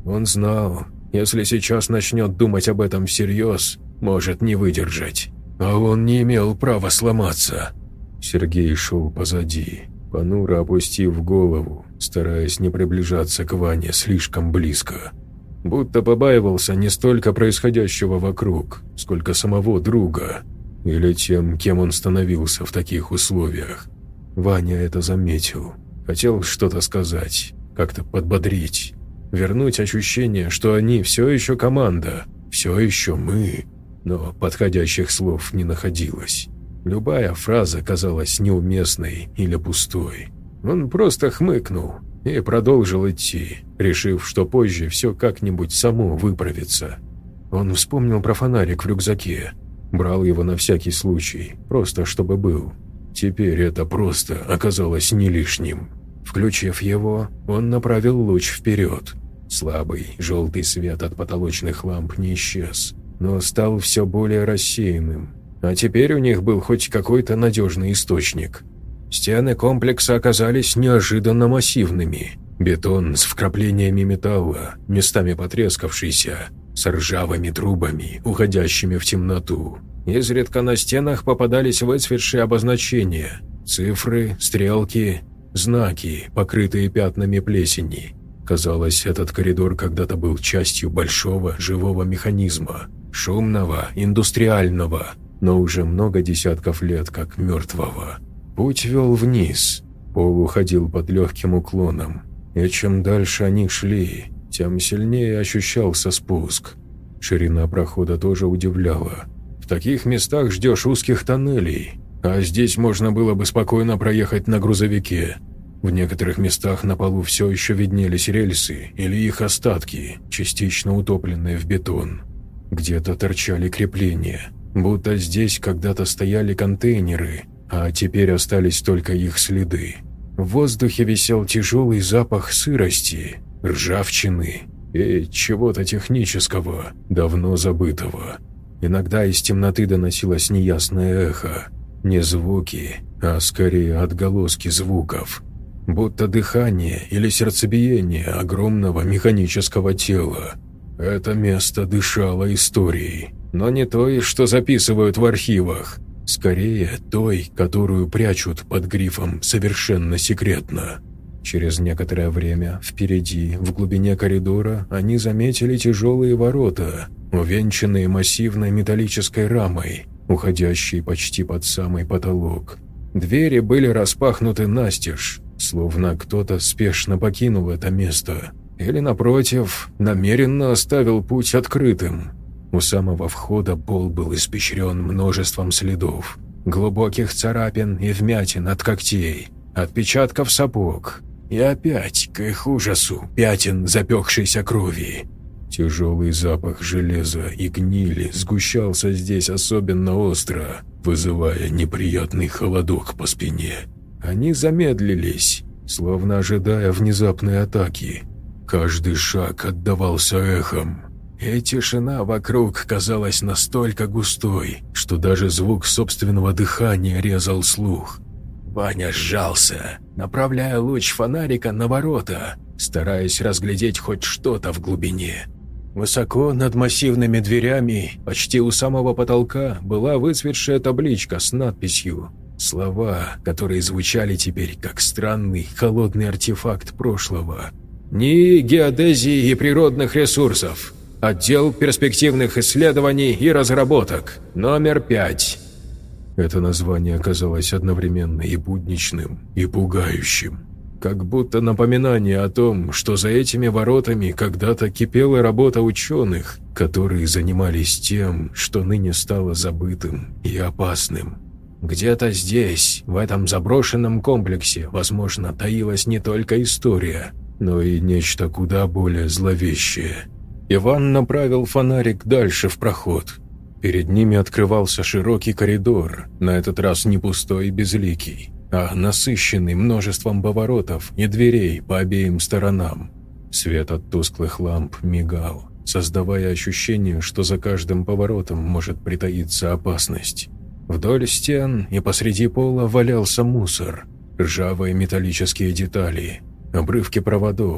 Он знал, если сейчас начнет думать об этом всерьез, может не выдержать. А он не имел права сломаться. Сергей шел позади, понуро опустив голову, стараясь не приближаться к Ване слишком близко. Будто побаивался не столько происходящего вокруг, сколько самого друга, или тем, кем он становился в таких условиях. Ваня это заметил. Хотел что-то сказать, как-то подбодрить, вернуть ощущение, что они все еще команда, все еще мы, но подходящих слов не находилось. Любая фраза казалась неуместной или пустой. Он просто хмыкнул и продолжил идти, решив, что позже все как-нибудь само выправится. Он вспомнил про фонарик в рюкзаке, брал его на всякий случай, просто чтобы был. Теперь это просто оказалось не лишним. Включив его, он направил луч вперед. Слабый желтый свет от потолочных ламп не исчез, но стал все более рассеянным. А теперь у них был хоть какой-то надежный источник. Стены комплекса оказались неожиданно массивными. Бетон с вкраплениями металла, местами потрескавшийся, с ржавыми трубами, уходящими в темноту. Изредка на стенах попадались выцветшие обозначения, цифры, стрелки, знаки, покрытые пятнами плесени. Казалось, этот коридор когда-то был частью большого живого механизма, шумного, индустриального, но уже много десятков лет как мертвого. Путь вел вниз, пол уходил под легким уклоном, и чем дальше они шли, тем сильнее ощущался спуск. Ширина прохода тоже удивляла. В таких местах ждешь узких тоннелей, а здесь можно было бы спокойно проехать на грузовике. В некоторых местах на полу все еще виднелись рельсы или их остатки, частично утопленные в бетон. Где-то торчали крепления, будто здесь когда-то стояли контейнеры, а теперь остались только их следы. В воздухе висел тяжелый запах сырости, ржавчины и чего-то технического, давно забытого. Иногда из темноты доносилось неясное эхо, не звуки, а скорее отголоски звуков, будто дыхание или сердцебиение огромного механического тела. Это место дышало историей, но не той, что записывают в архивах, скорее той, которую прячут под грифом «совершенно секретно». Через некоторое время впереди, в глубине коридора, они заметили тяжелые ворота, увенчанные массивной металлической рамой, уходящей почти под самый потолок. Двери были распахнуты настежь, словно кто-то спешно покинул это место. Или, напротив, намеренно оставил путь открытым. У самого входа пол был испещрен множеством следов, глубоких царапин и вмятин от когтей, отпечатков сапог. И опять, к их ужасу, пятен запекшейся крови. Тяжелый запах железа и гнили сгущался здесь особенно остро, вызывая неприятный холодок по спине. Они замедлились, словно ожидая внезапной атаки. Каждый шаг отдавался эхом, и тишина вокруг казалась настолько густой, что даже звук собственного дыхания резал слух. Ваня сжался, направляя луч фонарика на ворота, стараясь разглядеть хоть что-то в глубине. Высоко над массивными дверями, почти у самого потолка, была выцветшая табличка с надписью. Слова, которые звучали теперь как странный холодный артефакт прошлого. НИИ геодезии и природных ресурсов. Отдел перспективных исследований и разработок. Номер пять. Это название оказалось одновременно и будничным, и пугающим. Как будто напоминание о том, что за этими воротами когда-то кипела работа ученых, которые занимались тем, что ныне стало забытым и опасным. Где-то здесь, в этом заброшенном комплексе, возможно, таилась не только история, но и нечто куда более зловещее. Иван направил фонарик дальше в проход. Перед ними открывался широкий коридор, на этот раз не пустой и безликий, а насыщенный множеством поворотов и дверей по обеим сторонам. Свет от тусклых ламп мигал, создавая ощущение, что за каждым поворотом может притаиться опасность. Вдоль стен и посреди пола валялся мусор, ржавые металлические детали, обрывки проводов,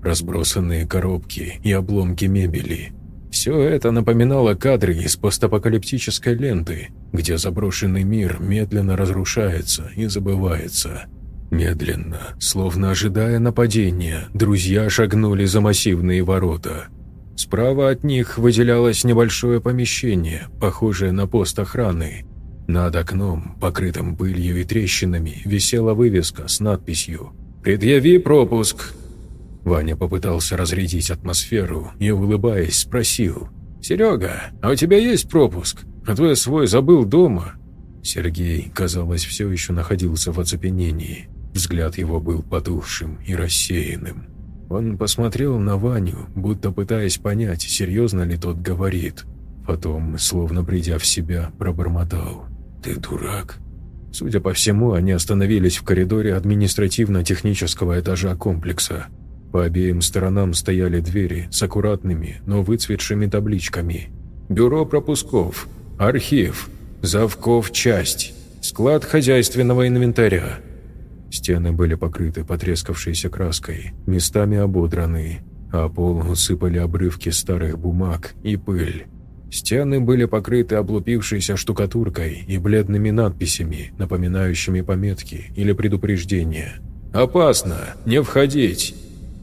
разбросанные коробки и обломки мебели. Все это напоминало кадры из постапокалиптической ленты, где заброшенный мир медленно разрушается и забывается. Медленно, словно ожидая нападения, друзья шагнули за массивные ворота. Справа от них выделялось небольшое помещение, похожее на пост охраны. Над окном, покрытым пылью и трещинами, висела вывеска с надписью «Предъяви пропуск». Ваня попытался разрядить атмосферу и, улыбаясь, спросил: «Серега, а у тебя есть пропуск? А то я свой забыл дома». Сергей, казалось, все еще находился в оцепенении. Взгляд его был потухшим и рассеянным. Он посмотрел на Ваню, будто пытаясь понять, серьезно ли тот говорит. Потом, словно придя в себя, пробормотал: «Ты дурак». Судя по всему, они остановились в коридоре административно-технического этажа комплекса. По обеим сторонам стояли двери с аккуратными, но выцветшими табличками: «Бюро пропусков», «Архив», «Завков часть», «Склад хозяйственного инвентаря». Стены были покрыты потрескавшейся краской, местами ободраны, а пол усыпали обрывки старых бумаг и пыль. Стены были покрыты облупившейся штукатуркой и бледными надписями, напоминающими пометки или предупреждения. «Опасно! Не входить!»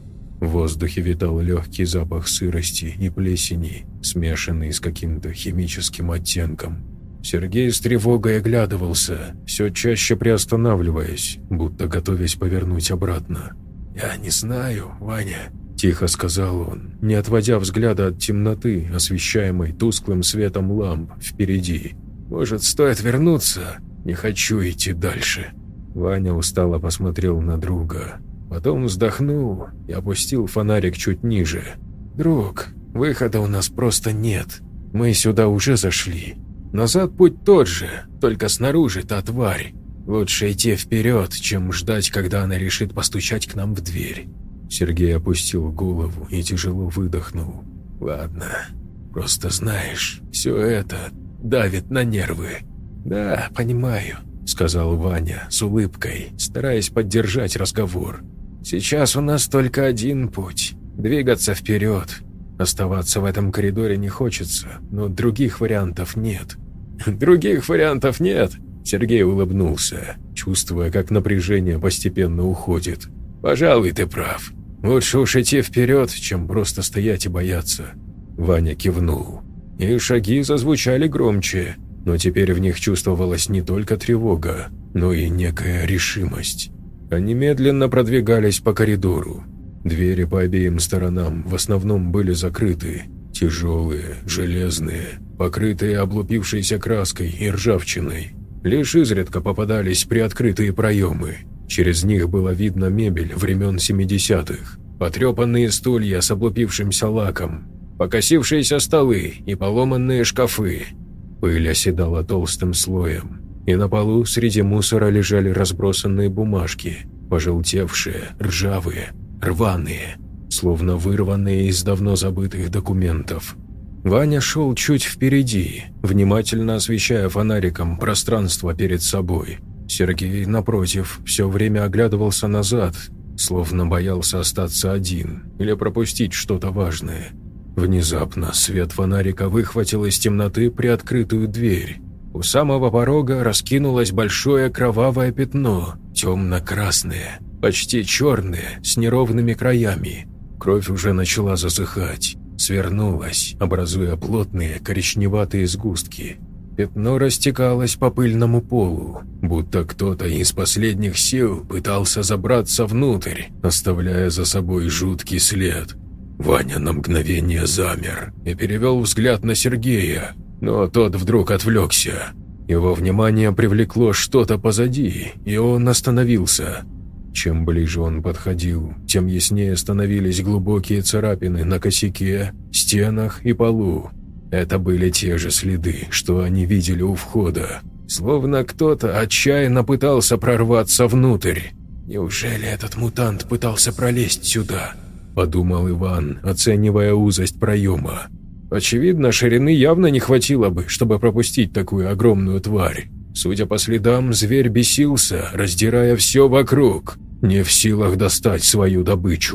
В воздухе витал легкий запах сырости и плесени, смешанный с каким-то химическим оттенком. Сергей с тревогой оглядывался, все чаще приостанавливаясь, будто готовясь повернуть обратно. «Я не знаю, Ваня», – тихо сказал он, не отводя взгляда от темноты, освещаемой тусклым светом ламп впереди. «Может, стоит вернуться? Не хочу идти дальше». Ваня устало посмотрел на друга. Потом вздохнул и опустил фонарик чуть ниже. «Друг, выхода у нас просто нет. Мы сюда уже зашли. Назад путь тот же, только снаружи та тварь. Лучше идти вперед, чем ждать, когда она решит постучать к нам в дверь». Сергей опустил голову и тяжело выдохнул. «Ладно, просто знаешь, все это давит на нервы». «Да, понимаю», — сказал Ваня с улыбкой, стараясь поддержать разговор. «Сейчас у нас только один путь – двигаться вперед. Оставаться в этом коридоре не хочется, но других вариантов нет». «Других вариантов нет?» – Сергей улыбнулся, чувствуя, как напряжение постепенно уходит. «Пожалуй, ты прав. Лучше уж идти вперед, чем просто стоять и бояться». Ваня кивнул. И шаги зазвучали громче, но теперь в них чувствовалась не только тревога, но и некая решимость. Они медленно продвигались по коридору. Двери по обеим сторонам в основном были закрыты, тяжелые, железные, покрытые облупившейся краской и ржавчиной. Лишь изредка попадались приоткрытые проемы. Через них было видно мебель времен семидесятых, потрепанные стулья с облупившимся лаком, покосившиеся столы и поломанные шкафы. Пыль оседала толстым слоем, и на полу среди мусора лежали разбросанные бумажки, пожелтевшие, ржавые, рваные, словно вырванные из давно забытых документов. Ваня шел чуть впереди, внимательно освещая фонариком пространство перед собой. Сергей, напротив, все время оглядывался назад, словно боялся остаться один или пропустить что-то важное. Внезапно свет фонарика выхватил из темноты приоткрытую дверь. У самого порога раскинулось большое кровавое пятно, темно-красное, почти черное, с неровными краями. Кровь уже начала засыхать, свернулась, образуя плотные коричневатые сгустки. Пятно растекалось по пыльному полу, будто кто-то из последних сил пытался забраться внутрь, оставляя за собой жуткий след. Ваня на мгновение замер и перевел взгляд на Сергея, но тот вдруг отвлекся. Его внимание привлекло что-то позади, и он остановился. Чем ближе он подходил, тем яснее становились глубокие царапины на косяке, стенах и полу. Это были те же следы, что они видели у входа. Словно кто-то отчаянно пытался прорваться внутрь. «Неужели этот мутант пытался пролезть сюда?» – подумал Иван, оценивая узость проема. Очевидно, ширины явно не хватило бы, чтобы пропустить такую огромную тварь. Судя по следам, зверь бесился, раздирая все вокруг, не в силах достать свою добычу.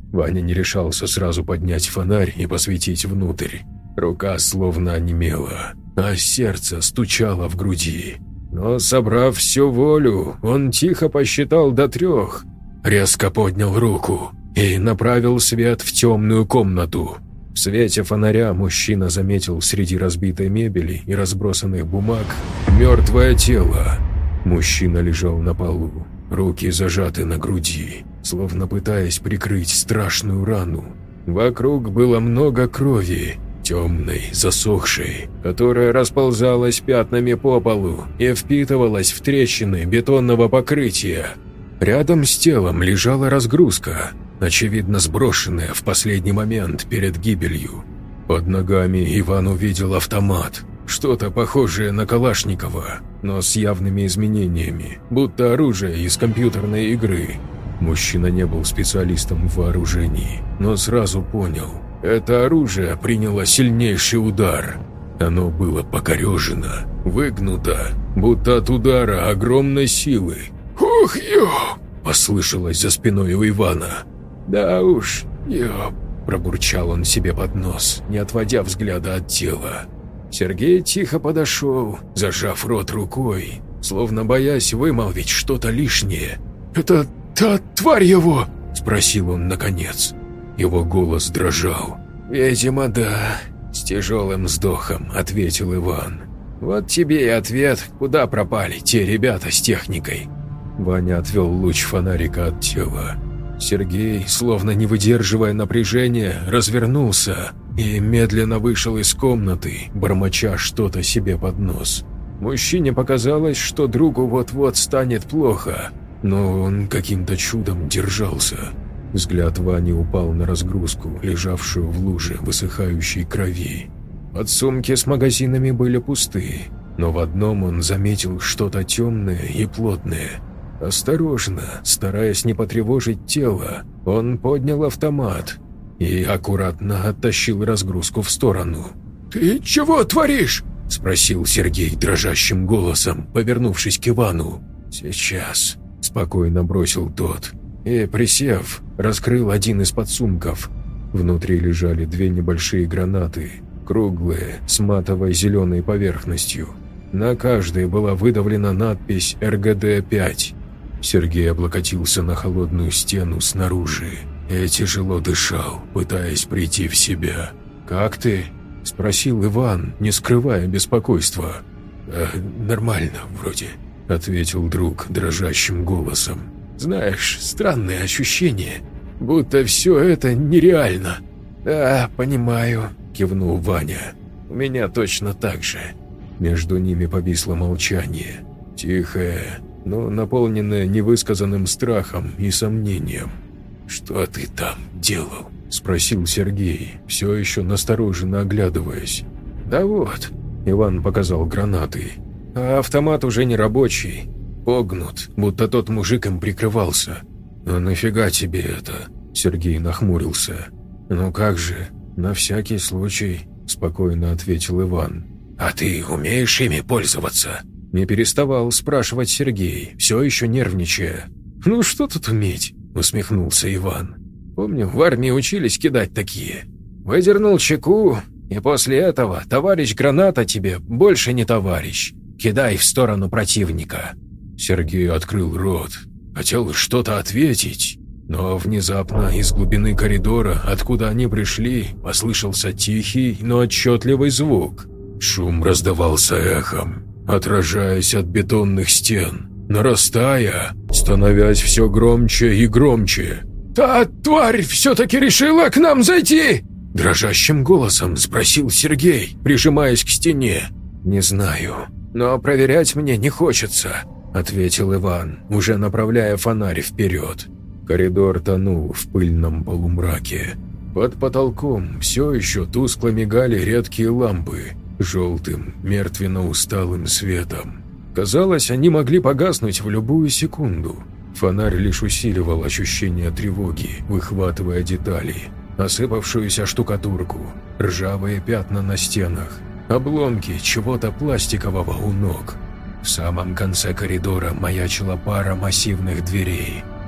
Ваня не решался сразу поднять фонарь и посветить внутрь. Рука словно онемела, а сердце стучало в груди. Но, собрав всю волю, он тихо посчитал до трех, резко поднял руку и направил свет в темную комнату. В свете фонаря мужчина заметил среди разбитой мебели и разбросанных бумаг мертвое тело. Мужчина лежал на полу, руки зажаты на груди, словно пытаясь прикрыть страшную рану. Вокруг было много крови, темной, засохшей, которая расползалась пятнами по полу и впитывалась в трещины бетонного покрытия. Рядом с телом лежала разгрузка, очевидно сброшенная в последний момент перед гибелью. Под ногами Иван увидел автомат, что-то похожее на Калашникова, но с явными изменениями, будто оружие из компьютерной игры. Мужчина не был специалистом в вооружении, но сразу понял – это оружие приняло сильнейший удар. Оно было покорежено, выгнуто, будто от удара огромной силы. «Ух, ё!» – послышалось за спиной у Ивана. «Да уж, ё!» – пробурчал он себе под нос, не отводя взгляда от тела. Сергей тихо подошел, зажав рот рукой, словно боясь вымолвить что-то лишнее. «Это та тварь его?» – спросил он наконец. Его голос дрожал. «Видимо, да», – с тяжелым вздохом ответил Иван. «Вот тебе и ответ, куда пропали те ребята с техникой». Ваня отвел луч фонарика от тела. Сергей, словно не выдерживая напряжения, развернулся и медленно вышел из комнаты, бормоча что-то себе под нос. Мужчине показалось, что другу вот-вот станет плохо, но он каким-то чудом держался. Взгляд Вани упал на разгрузку, лежавшую в луже высыхающей крови. Подсумки с магазинами были пусты, но в одном он заметил что-то темное и плотное. Осторожно, стараясь не потревожить тело, он поднял автомат и аккуратно оттащил разгрузку в сторону. «Ты чего творишь?» – спросил Сергей дрожащим голосом, повернувшись к Ивану. «Сейчас», – спокойно бросил тот. И, присев, раскрыл один из подсумков. Внутри лежали две небольшие гранаты, круглые, с матовой зеленой поверхностью. На каждой была выдавлена надпись эр гэ дэ пять. Сергей облокотился на холодную стену снаружи и тяжело дышал, пытаясь прийти в себя. «Как ты?» – спросил Иван, не скрывая беспокойства. «Э, «Нормально, вроде», – ответил друг дрожащим голосом. «Знаешь, странные ощущения, будто все это нереально». «Да, понимаю», – кивнул Ваня. «У меня точно так же». Между ними повисло молчание, тихое, но наполненное невысказанным страхом и сомнением. «Что ты там делал?» – спросил Сергей, все еще настороженно оглядываясь. «Да вот», – Иван показал гранаты, – «а автомат уже не рабочий. Погнут, будто тот мужик им прикрывался». «А нафига тебе это?» – Сергей нахмурился. «Ну как же, на всякий случай», – спокойно ответил Иван. «А ты умеешь ими пользоваться?» – не переставал спрашивать Сергей, все еще нервничая. «Ну что тут уметь?» – усмехнулся Иван. «Помню, в армии учились кидать такие. Выдернул чеку, и после этого товарищ граната тебе больше не товарищ. Кидай в сторону противника». Сергей открыл рот, хотел что-то ответить, но внезапно из глубины коридора, откуда они пришли, послышался тихий, но отчетливый звук. Шум раздавался эхом, отражаясь от бетонных стен, нарастая, становясь все громче и громче. «Та тварь все-таки решила к нам зайти?» – дрожащим голосом спросил Сергей, прижимаясь к стене. «Не знаю, но проверять мне не хочется», – ответил Иван, уже направляя фонарь вперед. Коридор тонул в пыльном полумраке. Под потолком все еще тускло мигали редкие лампы, желтым, мертвенно-усталым светом. Казалось, они могли погаснуть в любую секунду. Фонарь лишь усиливал ощущение тревоги, выхватывая детали, осыпавшуюся штукатурку, ржавые пятна на стенах, обломки чего-то пластикового у ног. В самом конце коридора маячила пара массивных дверей,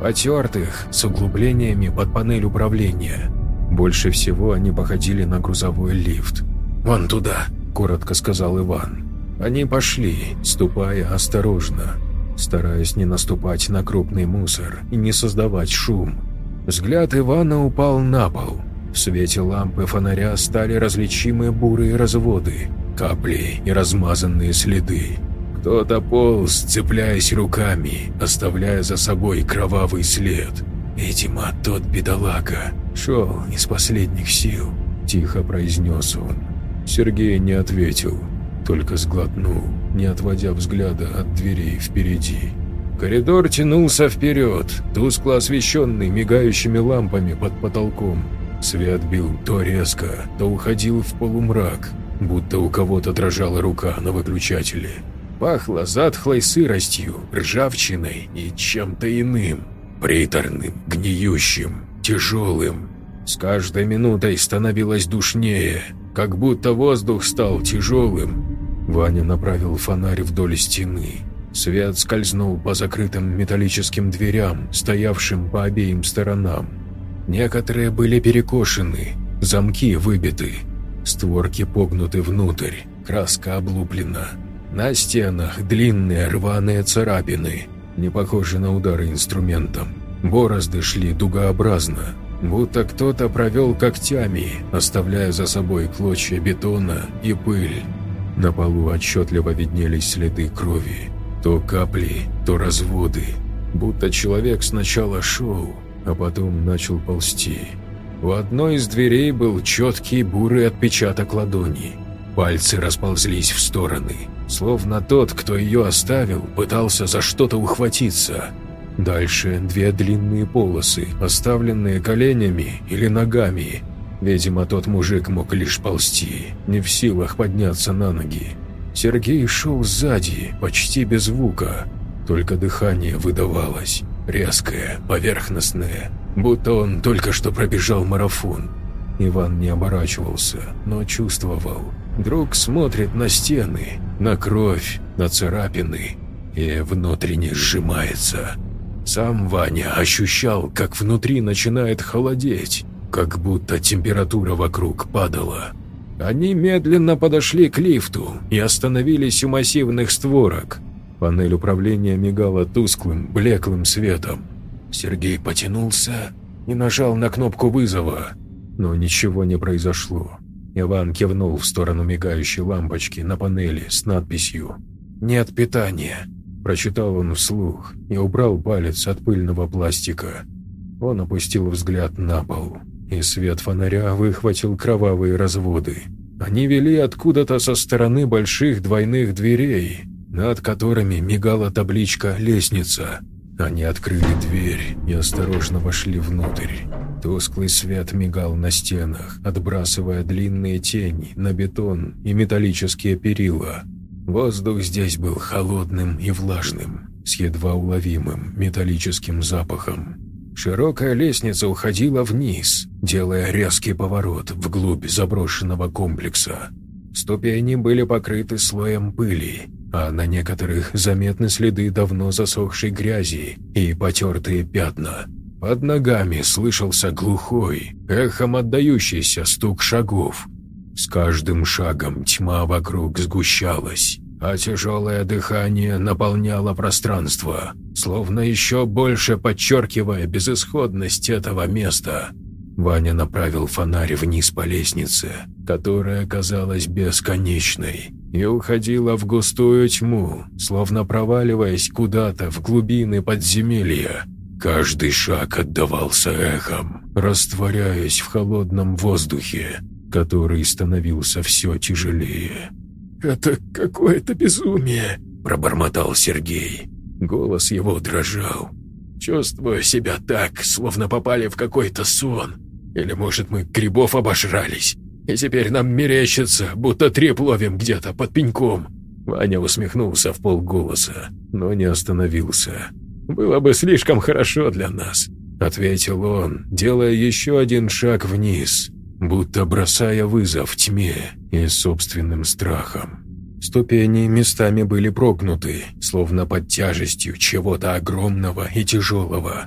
потертых, с углублениями под панель управления. Больше всего они походили на грузовой лифт. «Вон туда», – коротко сказал Иван. Они пошли, ступая осторожно, стараясь не наступать на крупный мусор и не создавать шум. Взгляд Ивана упал на пол. В свете лампы фонаря стали различимы бурые разводы, капли и размазанные следы. Кто-то полз, цепляясь руками, оставляя за собой кровавый след. «Видимо, тот бедолага шел из последних сил», – тихо произнес он. Сергей не ответил, только сглотнул, не отводя взгляда от дверей впереди. Коридор тянулся вперед, тускло освещенный мигающими лампами под потолком. Свет бил то резко, то уходил в полумрак, будто у кого-то дрожала рука на выключателе. Пахло затхлой сыростью, ржавчиной и чем-то иным, приторным, гниющим, тяжелым. С каждой минутой становилось душнее, как будто воздух стал тяжелым. Ваня направил фонарь вдоль стены. Свет скользнул по закрытым металлическим дверям, стоявшим по обеим сторонам. Некоторые были перекошены, замки выбиты, створки погнуты внутрь, краска облуплена. На стенах длинные рваные царапины, не похожие на удары инструментом. Борозды шли дугообразно, будто кто-то провел когтями, оставляя за собой клочья бетона и пыль. На полу отчетливо виднелись следы крови. То капли, то разводы. Будто человек сначала шел, а потом начал ползти. У одной из дверей был четкий бурый отпечаток ладони. Пальцы расползлись в стороны, словно тот, кто ее оставил, пытался за что-то ухватиться. Дальше две длинные полосы, оставленные коленями или ногами. Видимо, тот мужик мог лишь ползти, не в силах подняться на ноги. Сергей шел сзади, почти без звука, только дыхание выдавалось, резкое, поверхностное, будто он только что пробежал марафон. Иван не оборачивался, но чувствовал. Друг смотрит на стены, на кровь, на царапины и внутренне сжимается. Сам Ваня ощущал, как внутри начинает холодеть, как будто температура вокруг падала. Они медленно подошли к лифту и остановились у массивных створок. Панель управления мигала тусклым, блеклым светом. Сергей потянулся и нажал на кнопку вызова, но ничего не произошло. Иван кивнул в сторону мигающей лампочки на панели с надписью «Нет питания». Прочитал он вслух и убрал палец от пыльного пластика. Он опустил взгляд на пол, и свет фонаря выхватил кровавые разводы. Они вели откуда-то со стороны больших двойных дверей, над которыми мигала табличка «Лестница». Они открыли дверь и осторожно вошли внутрь. Тусклый свет мигал на стенах, отбрасывая длинные тени на бетон и металлические перила. Воздух здесь был холодным и влажным, с едва уловимым металлическим запахом. Широкая лестница уходила вниз, делая резкий поворот вглубь заброшенного комплекса. Ступени были покрыты слоем пыли, а на некоторых заметны следы давно засохшей грязи и потертые пятна. Под ногами слышался глухой, эхом отдающийся стук шагов. С каждым шагом тьма вокруг сгущалась, а тяжелое дыхание наполняло пространство, словно еще больше подчеркивая безысходность этого места. Ваня направил фонарь вниз по лестнице, которая казалась бесконечной, и уходила в густую тьму, словно проваливаясь куда-то в глубины подземелья. Каждый шаг отдавался эхом, растворяясь в холодном воздухе, который становился все тяжелее. «Это какое-то безумие», – пробормотал Сергей. Голос его дрожал. «Чувствую себя так, словно попали в какой-то сон. Или, может, мы грибов обожрались, и теперь нам мерещится, будто треп ловим где-то под пеньком». Ваня усмехнулся в полголоса, но не остановился. «Было бы слишком хорошо для нас», – ответил он, делая еще один шаг вниз, будто бросая вызов тьме и собственным страхом. Ступени местами были прогнуты, словно под тяжестью чего-то огромного и тяжелого.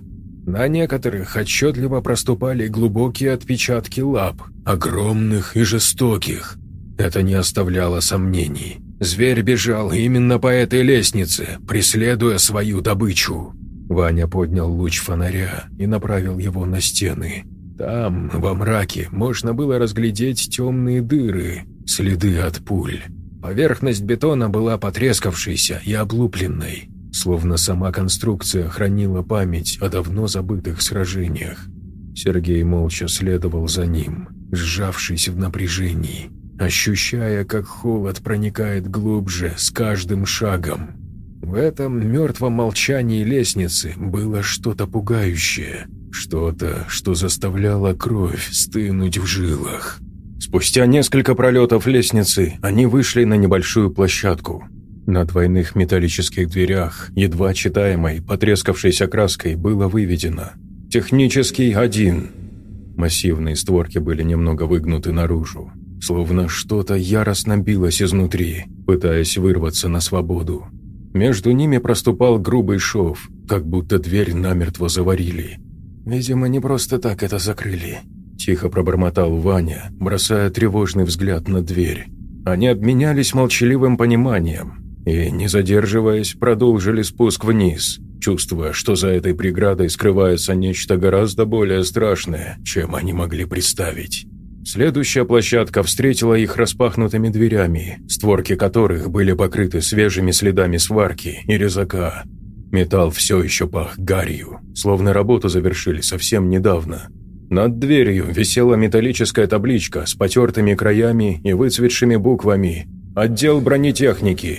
На некоторых отчетливо проступали глубокие отпечатки лап, огромных и жестоких. Это не оставляло сомнений. Зверь бежал именно по этой лестнице, преследуя свою добычу. Ваня поднял луч фонаря и направил его на стены. Там, во мраке, можно было разглядеть темные дыры, следы от пуль. Поверхность бетона была потрескавшейся и облупленной, словно сама конструкция хранила память о давно забытых сражениях. Сергей молча следовал за ним, сжавшись в напряжении, ощущая, как холод проникает глубже с каждым шагом. В этом мертвом молчании лестницы было что-то пугающее, что-то, что заставляло кровь стынуть в жилах. Спустя несколько пролетов лестницы они вышли на небольшую площадку. На двойных металлических дверях, едва читаемой, потрескавшейся краской, было выведено «Технический один». Массивные створки были немного выгнуты наружу, словно что-то яростно билось изнутри, пытаясь вырваться на свободу. Между ними проступал грубый шов, как будто дверь намертво заварили. «Видимо, не просто так это закрыли», – тихо пробормотал Ваня, бросая тревожный взгляд на дверь. Они обменялись молчаливым пониманием и, не задерживаясь, продолжили спуск вниз, чувствуя, что за этой преградой скрывается нечто гораздо более страшное, чем они могли представить. Следующая площадка встретила их распахнутыми дверями, створки которых были покрыты свежими следами сварки и резака. Металл все еще пах гарью, словно работу завершили совсем недавно. Над дверью висела металлическая табличка с потертыми краями и выцветшими буквами «Отдел бронетехники».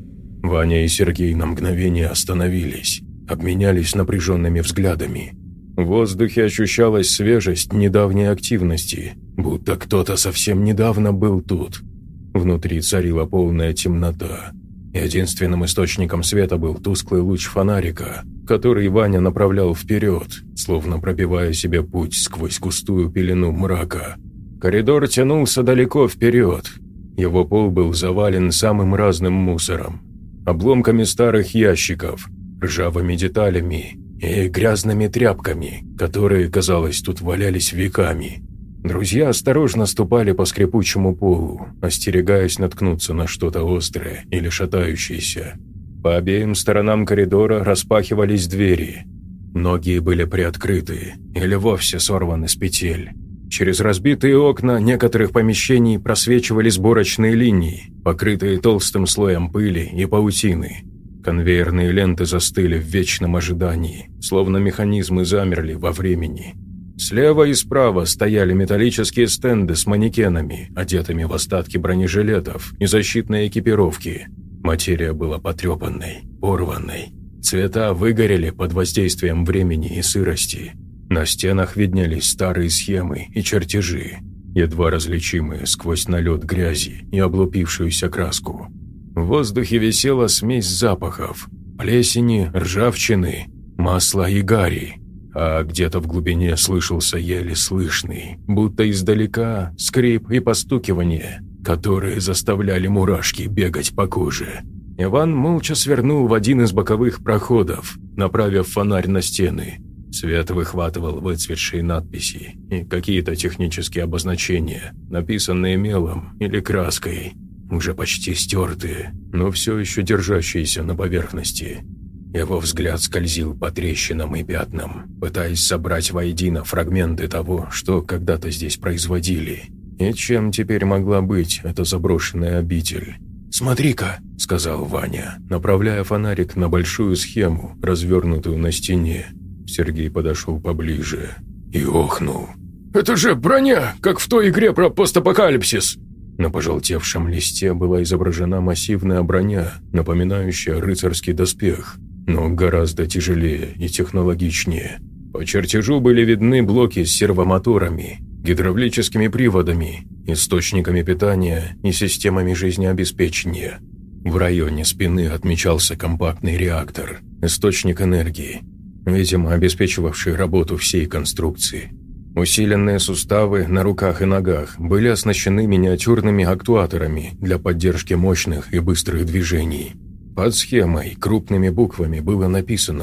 Ваня и Сергей на мгновение остановились, обменялись напряженными взглядами. В воздухе ощущалась свежесть недавней активности, будто кто-то совсем недавно был тут. Внутри царила полная темнота. Единственным источником света был тусклый луч фонарика, который Ваня направлял вперед, словно пробивая себе путь сквозь густую пелену мрака. Коридор тянулся далеко вперед. Его пол был завален самым разным мусором. Обломками старых ящиков, ржавыми деталями и грязными тряпками, которые, казалось, тут валялись веками. Друзья осторожно ступали по скрипучему полу, остерегаясь наткнуться на что-то острое или шатающееся. По обеим сторонам коридора распахивались двери. Многие были приоткрыты или вовсе сорваны с петель. Через разбитые окна некоторых помещений просвечивали сборочные линии, покрытые толстым слоем пыли и паутины. Конвейерные ленты застыли в вечном ожидании, словно механизмы замерли во времени. Слева и справа стояли металлические стенды с манекенами, одетыми в остатки бронежилетов и защитной экипировки. Материя была потрепанной, порванной. Цвета выгорели под воздействием времени и сырости. На стенах виднелись старые схемы и чертежи, едва различимые сквозь налет грязи и облупившуюся краску. В воздухе висела смесь запахов – плесени, ржавчины, масла и гари. А где-то в глубине слышался еле слышный, будто издалека, скрип и постукивание, которые заставляли мурашки бегать по коже. Иван молча свернул в один из боковых проходов, направив фонарь на стены. Свет выхватывал выцветшие надписи и какие-то технические обозначения, написанные мелом или краской, уже почти стертые, но все еще держащиеся на поверхности. Его взгляд скользил по трещинам и пятнам, пытаясь собрать воедино фрагменты того, что когда-то здесь производили, и чем теперь могла быть эта заброшенная обитель. «Смотри-ка», — сказал Ваня, направляя фонарик на большую схему, развернутую на стене. Сергей подошел поближе и охнул. «Это же броня, как в той игре про постапокалипсис!» На пожелтевшем листе была изображена массивная броня, напоминающая рыцарский доспех, но гораздо тяжелее и технологичнее. По чертежу были видны блоки с сервомоторами, гидравлическими приводами, источниками питания и системами жизнеобеспечения. В районе спины отмечался компактный реактор, источник энергии, видимо, обеспечивавший работу всей конструкции. Усиленные суставы на руках и ногах были оснащены миниатюрными актуаторами для поддержки мощных и быстрых движений. Под схемой крупными буквами было написано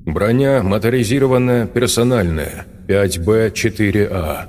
Броня моторизированная, персональная, пять бэ четыре а».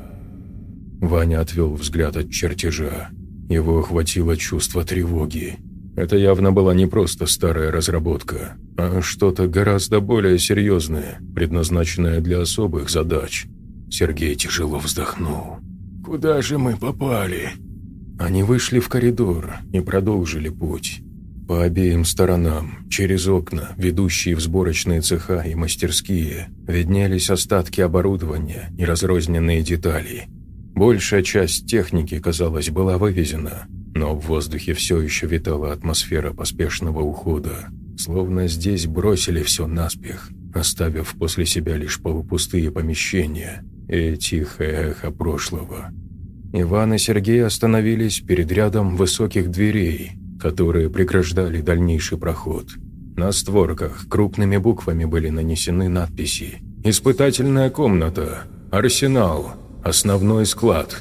Ваня отвел взгляд от чертежа. Его охватило чувство тревоги. Это явно была не просто старая разработка, а что-то гораздо более серьезное, предназначенное для особых задач. Сергей тяжело вздохнул. «Куда же мы попали?» Они вышли в коридор и продолжили путь. По обеим сторонам, через окна, ведущие в сборочные цеха и мастерские, виднелись остатки оборудования и разрозненные детали. Большая часть техники, казалось, была вывезена, но в воздухе все еще витала атмосфера поспешного ухода, словно здесь бросили все наспех, оставив после себя лишь полупустые помещения и тихое эхо прошлого. Иван и Сергей остановились перед рядом высоких дверей, которые преграждали дальнейший проход. На створках крупными буквами были нанесены надписи: «Испытательная комната», «Арсенал», «Основной склад».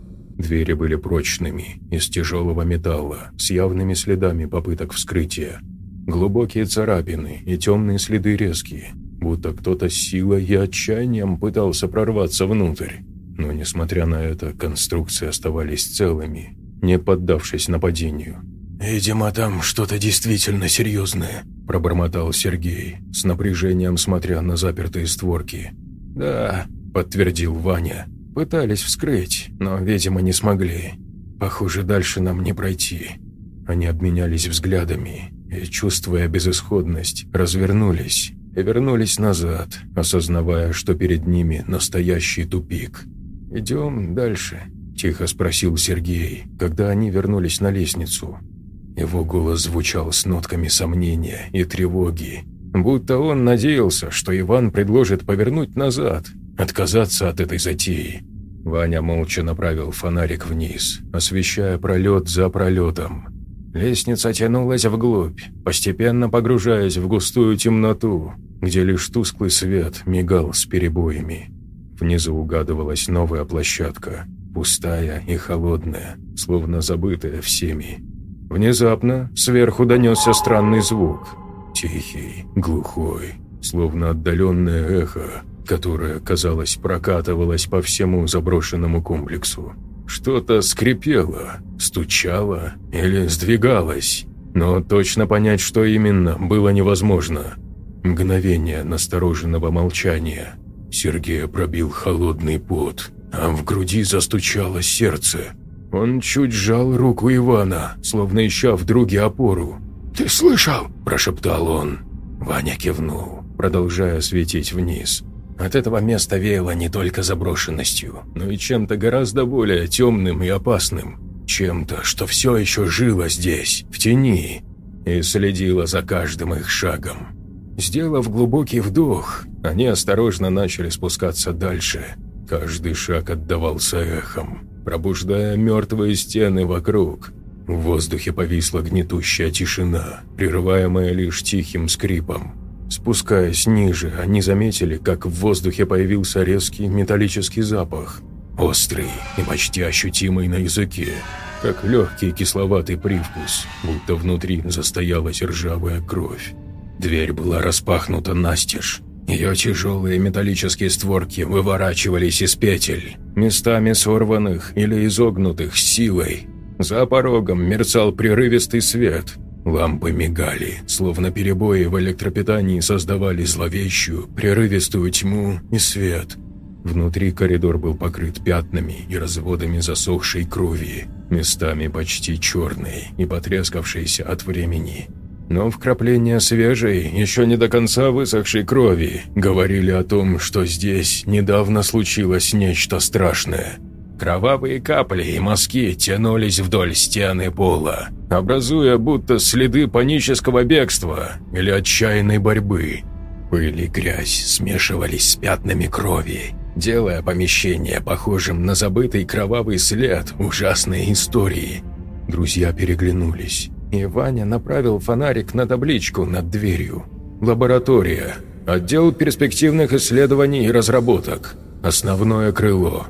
Двери были прочными, из тяжелого металла, с явными следами попыток вскрытия. Глубокие царапины и темные следы резки, будто кто-то с силой и отчаянием пытался прорваться внутрь. Но, несмотря на это, конструкции оставались целыми, не поддавшись нападению. «Видимо, там что-то действительно серьезное», – пробормотал Сергей, с напряжением смотря на запертые створки. «Да», – подтвердил Ваня. «Пытались вскрыть, но, видимо, не смогли. Похоже, дальше нам не пройти». Они обменялись взглядами и, чувствуя безысходность, развернулись и вернулись назад, осознавая, что перед ними настоящий тупик. «Идем дальше?» – тихо спросил Сергей, когда они вернулись на лестницу. Его голос звучал с нотками сомнения и тревоги, будто он надеялся, что Иван предложит повернуть назад, отказаться от этой затеи. Ваня молча направил фонарик вниз, освещая пролет за пролетом. Лестница тянулась вглубь, постепенно погружаясь в густую темноту, где лишь тусклый свет мигал с перебоями. Внизу угадывалась новая площадка, пустая и холодная, словно забытая всеми. Внезапно сверху донесся странный звук. Тихий, глухой, словно отдаленное эхо, которое, казалось, прокатывалось по всему заброшенному комплексу. Что-то скрипело, стучало или сдвигалось, но точно понять, что именно, было невозможно. Мгновение настороженного молчания. Сергея пробил холодный пот, а в груди застучало сердце. Он чуть сжал руку Ивана, словно ища в друге опору. «Ты слышал?» – прошептал он. Ваня кивнул, продолжая светить вниз. От этого места веяло не только заброшенностью, но и чем-то гораздо более темным и опасным. Чем-то, что все еще жило здесь, в тени, и следило за каждым их шагом. Сделав глубокий вдох, они осторожно начали спускаться дальше. Каждый шаг отдавался эхом, пробуждая мертвые стены вокруг. В воздухе повисла гнетущая тишина, прерываемая лишь тихим скрипом. Спускаясь ниже, они заметили, как в воздухе появился резкий металлический запах. Острый и почти ощутимый на языке, как легкий кисловатый привкус, будто внутри застоялась ржавая кровь. Дверь была распахнута настежь. Ее тяжелые металлические створки выворачивались из петель, местами сорванных или изогнутых силой. За порогом мерцал прерывистый свет. Лампы мигали, словно перебои в электропитании создавали зловещую, прерывистую тьму и свет. Внутри коридор был покрыт пятнами и разводами засохшей крови, местами почти черной и потрескавшейся от времени. Но вкрапления свежей, еще не до конца высохшей крови говорили о том, что здесь недавно случилось нечто страшное. Кровавые капли и мазки тянулись вдоль стены пола, образуя будто следы панического бегства или отчаянной борьбы. Пыль и грязь смешивались с пятнами крови, делая помещение похожим на забытый кровавый след ужасной истории. Друзья переглянулись, и Ваня направил фонарик на табличку над дверью. «Лаборатория. Отдел перспективных исследований и разработок. Основное крыло».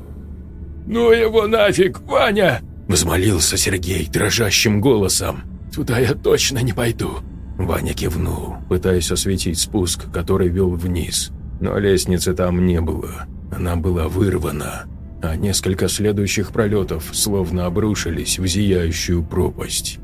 «Ну его нафиг, Ваня!» – взмолился Сергей дрожащим голосом. «Туда я точно не пойду. Ваня кивнул, пытаясь осветить спуск, который вел вниз. Но лестницы там не было. Она была вырвана, а несколько следующих пролетов словно обрушились в зияющую пропасть.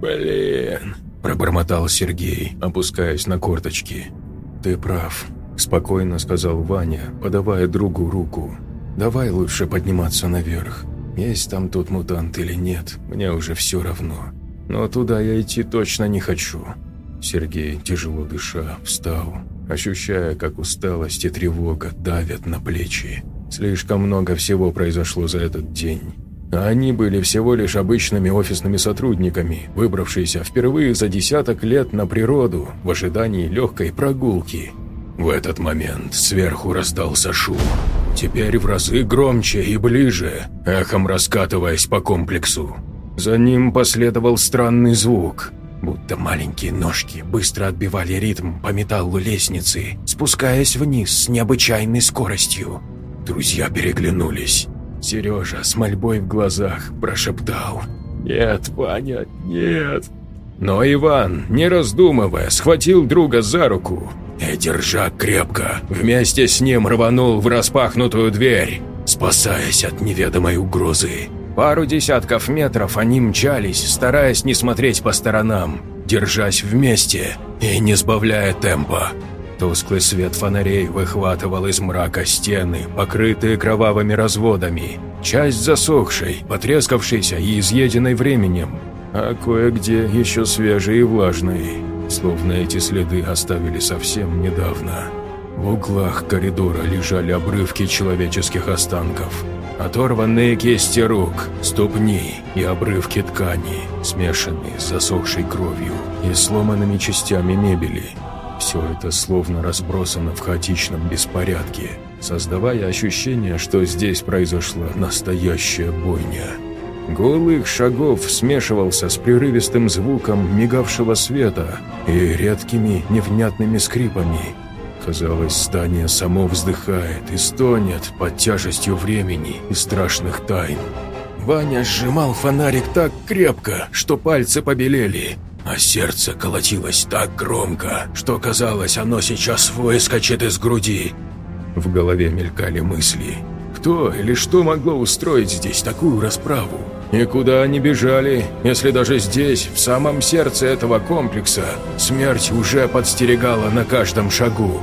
«Блин!» – пробормотал Сергей, опускаясь на корточки. «Ты прав», – спокойно сказал Ваня, подавая другу руку. «Давай лучше подниматься наверх. Есть там тот мутант или нет, мне уже все равно. Но туда я идти точно не хочу». Сергей, тяжело дыша, встал, ощущая, как усталость и тревога давят на плечи. Слишком много всего произошло за этот день. А они были всего лишь обычными офисными сотрудниками, выбравшиеся впервые за десяток лет на природу в ожидании легкой прогулки. В этот момент сверху раздался шум. Теперь в разы громче и ближе, эхом раскатываясь по комплексу. За ним последовал странный звук, будто маленькие ножки быстро отбивали ритм по металлу лестницы, спускаясь вниз с необычайной скоростью. Друзья переглянулись. Сережа с мольбой в глазах прошептал: «Нет, Ваня, нет!» Но Иван, не раздумывая, схватил друга за руку и, держа крепко, вместе с ним рванул в распахнутую дверь, спасаясь от неведомой угрозы. Пару десятков метров они мчались, стараясь не смотреть по сторонам, держась вместе и не сбавляя темпа. Тусклый свет фонарей выхватывал из мрака стены, покрытые кровавыми разводами, часть засохшей, потрескавшейся и изъеденной временем, а кое-где еще свежей и влажной, словно эти следы оставили совсем недавно. В углах коридора лежали обрывки человеческих останков, оторванные кисти рук, ступни и обрывки ткани, смешанные с засохшей кровью и сломанными частями мебели. Все это словно разбросано в хаотичном беспорядке, создавая ощущение, что здесь произошла настоящая бойня. Гул их шагов смешивался с прерывистым звуком мигавшего света и редкими невнятными скрипами. Казалось, здание само вздыхает и стонет под тяжестью времени и страшных тайн. Ваня сжимал фонарик так крепко, что пальцы побелели, а сердце колотилось так громко, что казалось, оно сейчас выскочит из груди. В голове мелькали мысли. Кто или что могло устроить здесь такую расправу? И куда они бежали, если даже здесь, в самом сердце этого комплекса, смерть уже подстерегала на каждом шагу?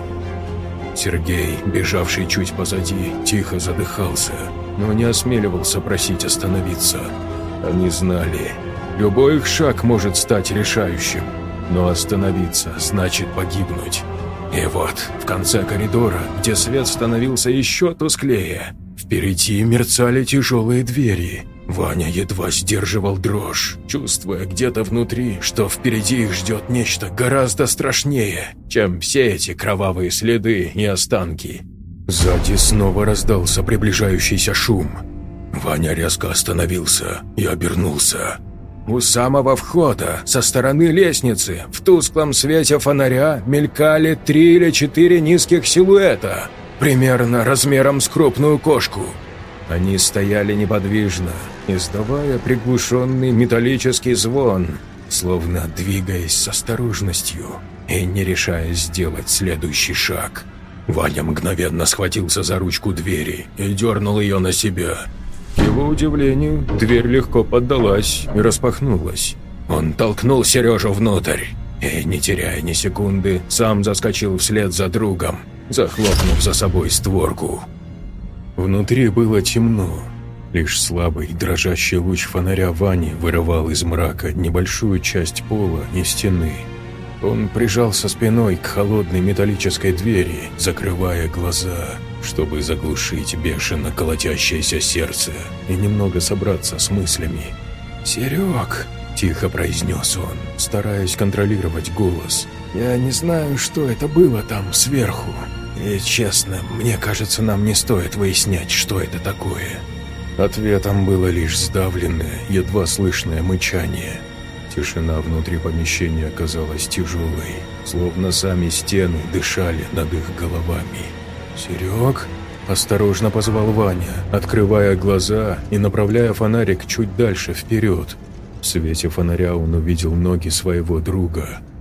Сергей, бежавший чуть позади, тихо задыхался, но не осмеливался просить остановиться. Они знали, любой их шаг может стать решающим, но остановиться значит погибнуть. И вот, в конце коридора, где свет становился еще тусклее, впереди мерцали тяжелые двери. Ваня едва сдерживал дрожь, чувствуя где-то внутри, что впереди их ждет нечто гораздо страшнее, чем все эти кровавые следы и останки. Сзади снова раздался приближающийся шум. Ваня резко остановился и обернулся. У самого входа, со стороны лестницы, в тусклом свете фонаря мелькали три или четыре низких силуэта, примерно размером с крупную кошку. Они стояли неподвижно, издавая приглушенный металлический звон, словно двигаясь с осторожностью и не решаясь сделать следующий шаг. Ваня мгновенно схватился за ручку двери и дернул ее на себя. К его удивлению, дверь легко поддалась и распахнулась. Он толкнул Сережу внутрь и, не теряя ни секунды, сам заскочил вслед за другом, захлопнув за собой створку. Внутри было темно. Лишь слабый, дрожащий луч фонаря Вани вырывал из мрака небольшую часть пола и стены. Он прижался спиной к холодной металлической двери, закрывая глаза, чтобы заглушить бешено колотящееся сердце и немного собраться с мыслями. «Серег», – тихо произнес он, стараясь контролировать голос, – «я не знаю, что это было там сверху. И, честно, мне кажется, нам не стоит выяснять, что это такое». Ответом было лишь сдавленное, едва слышное мычание. Тишина внутри помещения казалась тяжелой, словно сами стены дышали над их головами. «Серег?» – осторожно позвал Ваня, открывая глаза и направляя фонарик чуть дальше вперед. В свете фонаря он увидел ноги своего друга.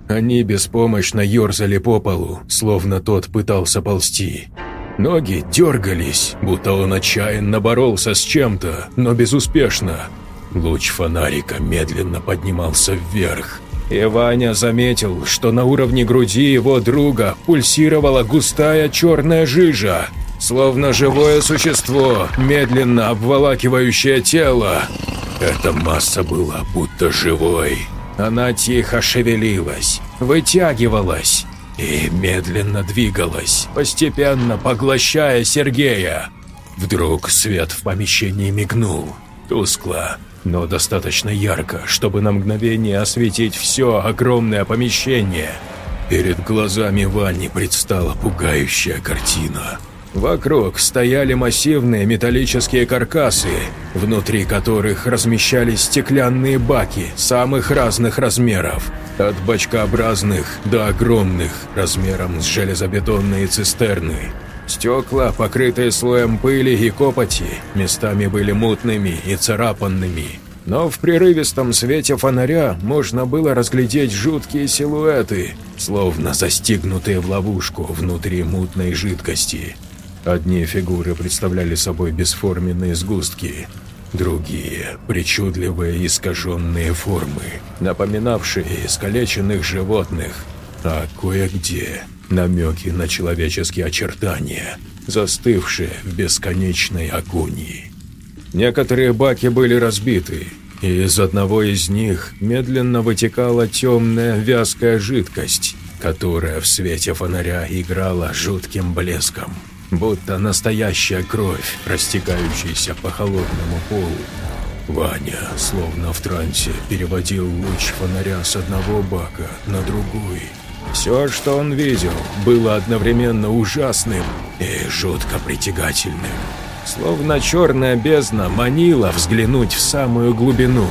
Они беспомощно ерзали по полу, словно тот пытался ползти. Ноги дергались, будто он отчаянно боролся с чем-то, но безуспешно. Луч фонарика медленно поднимался вверх. И Ваня заметил, что на уровне груди его друга пульсировала густая черная жижа, словно живое существо, медленно обволакивающее тело. Эта масса была будто живой. Она тихо шевелилась, вытягивалась и медленно двигалась, постепенно поглощая Сергея. Вдруг свет в помещении мигнул, тускло, но достаточно ярко, чтобы на мгновение осветить все огромное помещение. Перед глазами Вани предстала пугающая картина. Вокруг стояли массивные металлические каркасы, внутри которых размещались стеклянные баки самых разных размеров, от бочкообразных до огромных, размером с железобетонные цистерны. Стекла, покрытые слоем пыли и копоти, местами были мутными и царапанными, но в прерывистом свете фонаря можно было разглядеть жуткие силуэты, словно застигнутые в ловушку внутри мутной жидкости. Одни фигуры представляли собой бесформенные сгустки, другие – причудливые искаженные формы, напоминавшие искалеченных животных, а кое-где – намеки на человеческие очертания, застывшие в бесконечной агонии. Некоторые баки были разбиты, и из одного из них медленно вытекала темная вязкая жидкость, которая в свете фонаря играла жутким блеском, будто настоящая кровь, растекающаяся по холодному полу. Ваня, словно в трансе, переводил луч фонаря с одного бака на другой. Все, что он видел, было одновременно ужасным и жутко притягательным. Словно черная бездна манила взглянуть в самую глубину.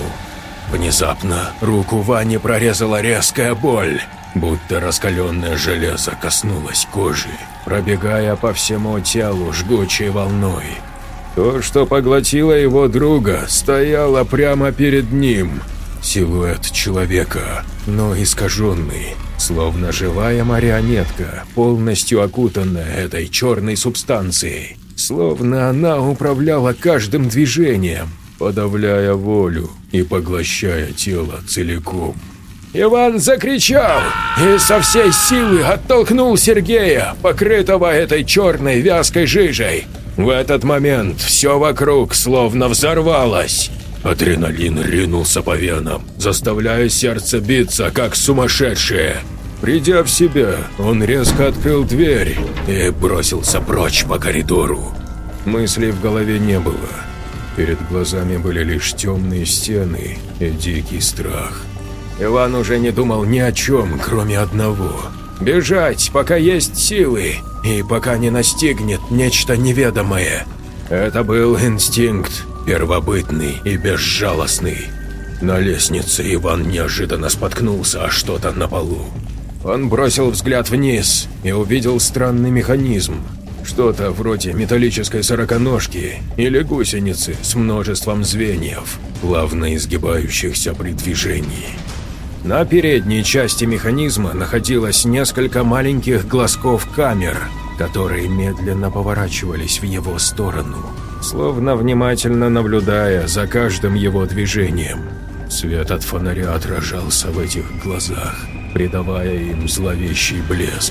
Внезапно руку Вани прорезала резкая боль, будто раскаленное железо коснулось кожи, пробегая по всему телу жгучей волной. То, что поглотило его друга, стояло прямо перед ним. Силуэт человека, но искаженный, словно живая марионетка, полностью окутанная этой черной субстанцией. Словно она управляла каждым движением, подавляя волю и поглощая тело целиком. Иван закричал и со всей силы оттолкнул Сергея, покрытого этой черной вязкой жижей. В этот момент все вокруг словно взорвалось. Адреналин ринулся по венам, заставляя сердце биться, как сумасшедшее. Придя в себя, он резко открыл дверь и бросился прочь по коридору. Мыслей в голове не было. Перед глазами были лишь темные стены и дикий страх. Иван уже не думал ни о чем, кроме одного – бежать, пока есть силы, и пока не настигнет нечто неведомое. Это был инстинкт, первобытный и безжалостный. На лестнице Иван неожиданно споткнулся о что-то на полу. Он бросил взгляд вниз и увидел странный механизм. Что-то вроде металлической сороконожки или гусеницы с множеством звеньев, плавно изгибающихся при движении. На передней части механизма находилось несколько маленьких глазков камер, которые медленно поворачивались в его сторону, словно внимательно наблюдая за каждым его движением. Свет от фонаря отражался в этих глазах, придавая им зловещий блеск.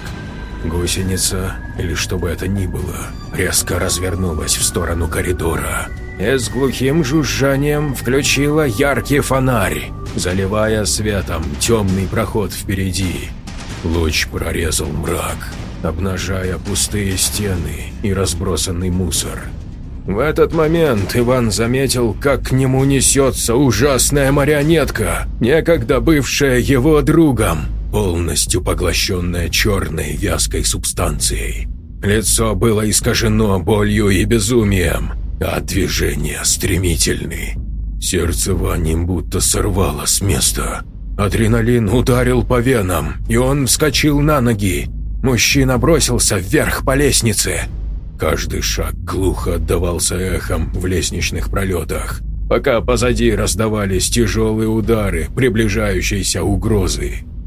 Гусеница, или что бы это ни было, резко развернулась в сторону коридора и с глухим жужжанием включила яркий фонарь, заливая светом темный проход впереди. Луч прорезал мрак, обнажая пустые стены и разбросанный мусор. В этот момент Иван заметил, как к нему несется ужасная марионетка, некогда бывшая его другом, полностью поглощенная черной вязкой субстанцией. Лицо было искажено болью и безумием, а движения стремительны. Сердце Вани будто сорвало с места. Адреналин ударил по венам, и он вскочил на ноги. Мужчина бросился вверх по лестнице. Каждый шаг глухо отдавался эхом в лестничных пролетах, пока позади раздавались тяжелые удары приближающейся угрозы.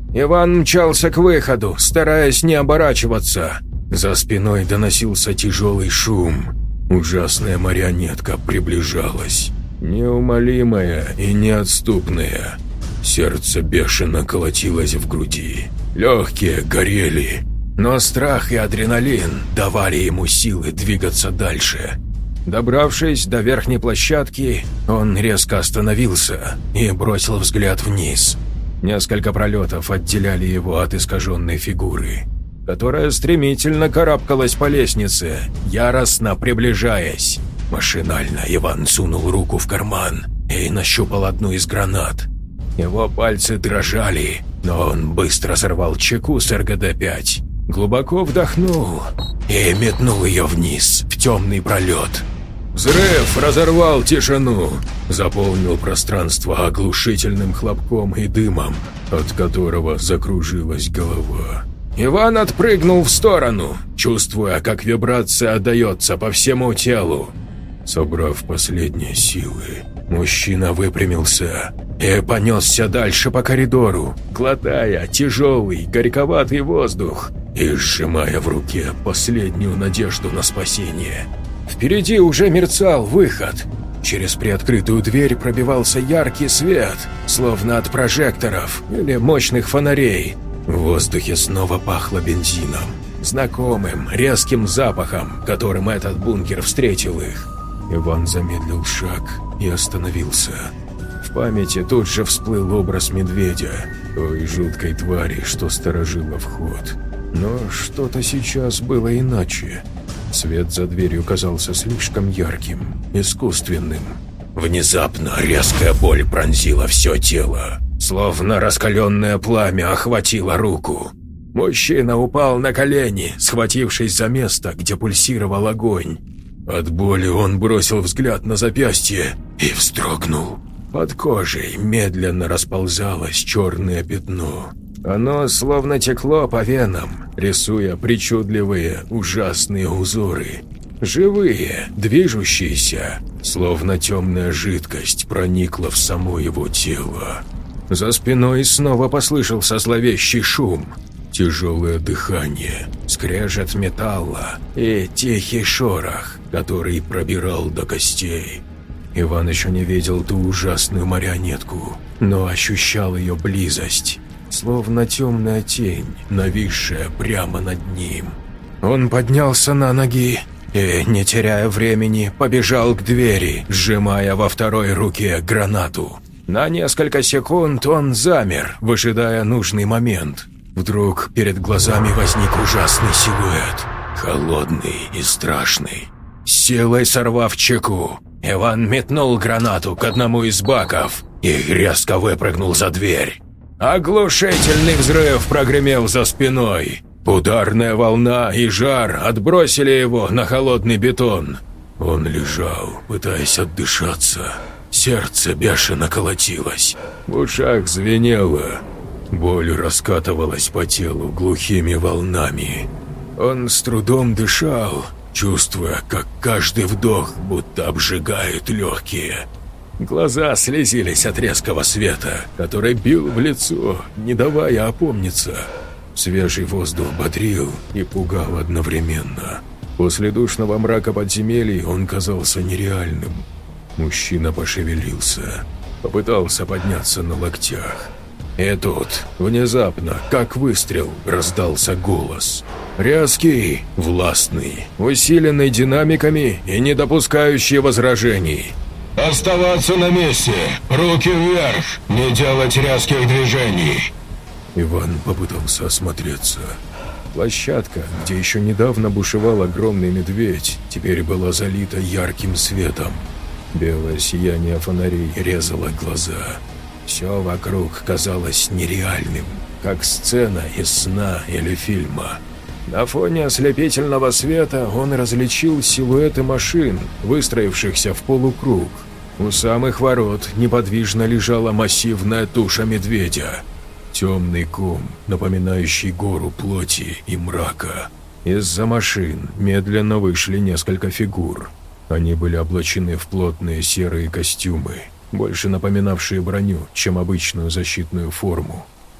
Иван мчался к выходу, стараясь не оборачиваться. За спиной доносился тяжелый шум. Ужасная марионетка приближалась. Неумолимая и неотступная. Сердце бешено колотилось в груди. Легкие горели. Но страх и адреналин давали ему силы двигаться дальше. Добравшись до верхней площадки, он резко остановился и бросил взгляд вниз. Несколько пролетов отделяли его от искаженной фигуры, которая стремительно карабкалась по лестнице, яростно приближаясь. Машинально Иван сунул руку в карман и нащупал одну из гранат. Его пальцы дрожали, но он быстро сорвал чеку с эр гэ дэ пять, глубоко вдохнул и метнул ее вниз, в темный пролет. Взрыв разорвал тишину, заполнил пространство оглушительным хлопком и дымом, от которого закружилась голова. Иван отпрыгнул в сторону, чувствуя, как вибрация отдается по всему телу. Собрав последние силы, мужчина выпрямился и понесся дальше по коридору, глотая тяжелый, горьковатый воздух и сжимая в руке последнюю надежду на спасение. Впереди уже мерцал выход. Через приоткрытую дверь пробивался яркий свет, словно от прожекторов или мощных фонарей. В воздухе снова пахло бензином, знакомым, резким запахом, которым этот бункер встретил их. Иван замедлил шаг и остановился. В памяти тут же всплыл образ медведя, той жуткой твари, что сторожила вход. Но что-то сейчас было иначе. Свет за дверью казался слишком ярким, искусственным. Внезапно резкая боль пронзила все тело, словно раскаленное пламя охватило руку. Мужчина упал на колени, схватившись за место, где пульсировал огонь. От боли он бросил взгляд на запястье и вздрогнул. Под кожей медленно расползалось черное пятно. Оно словно текло по венам, рисуя причудливые, ужасные узоры. Живые, движущиеся, словно темная жидкость проникла в само его тело. За спиной снова послышался зловещий шум. Тяжелое дыхание, скрежет металла и тихий шорох, который пробирал до костей. Иван еще не видел ту ужасную марионетку, но ощущал ее близость, словно темная тень, нависшая прямо над ним. Он поднялся на ноги и, не теряя времени, побежал к двери, сжимая во второй руке гранату. На несколько секунд он замер, выжидая нужный момент. Вдруг перед глазами возник ужасный силуэт, холодный и страшный. С силой сорвав чеку, Иван метнул гранату к одному из баков и резко выпрыгнул за дверь. Оглушительный взрыв прогремел за спиной. Ударная волна и жар отбросили его на холодный бетон. Он лежал, пытаясь отдышаться. Сердце бешено колотилось, в ушах звенело. Боль раскатывалась по телу глухими волнами. Он с трудом дышал, чувствуя, как каждый вдох будто обжигает легкие. Глаза слезились от резкого света, который бил в лицо, не давая опомниться. Свежий воздух бодрил и пугал одновременно. После душного мрака подземелий он казался нереальным. Мужчина пошевелился, попытался подняться на локтях. И тут, внезапно, как выстрел, раздался голос. Резкий, властный, усиленный динамиками и не допускающий возражений. «Оставаться на месте! Руки вверх! Не делать резких движений!» Иван попытался осмотреться. Площадка, где еще недавно бушевал огромный медведь, теперь была залита ярким светом. Белое сияние фонарей резало глаза. Все вокруг казалось нереальным, как сцена из сна или фильма. На фоне ослепительного света он различил силуэты машин, выстроившихся в полукруг. У самых ворот неподвижно лежала массивная туша медведя. Темный ком, напоминающий гору плоти и мрака. Из-за машин медленно вышли несколько фигур. Они были облачены в плотные серые костюмы, больше напоминавшие броню, чем обычную защитную форму.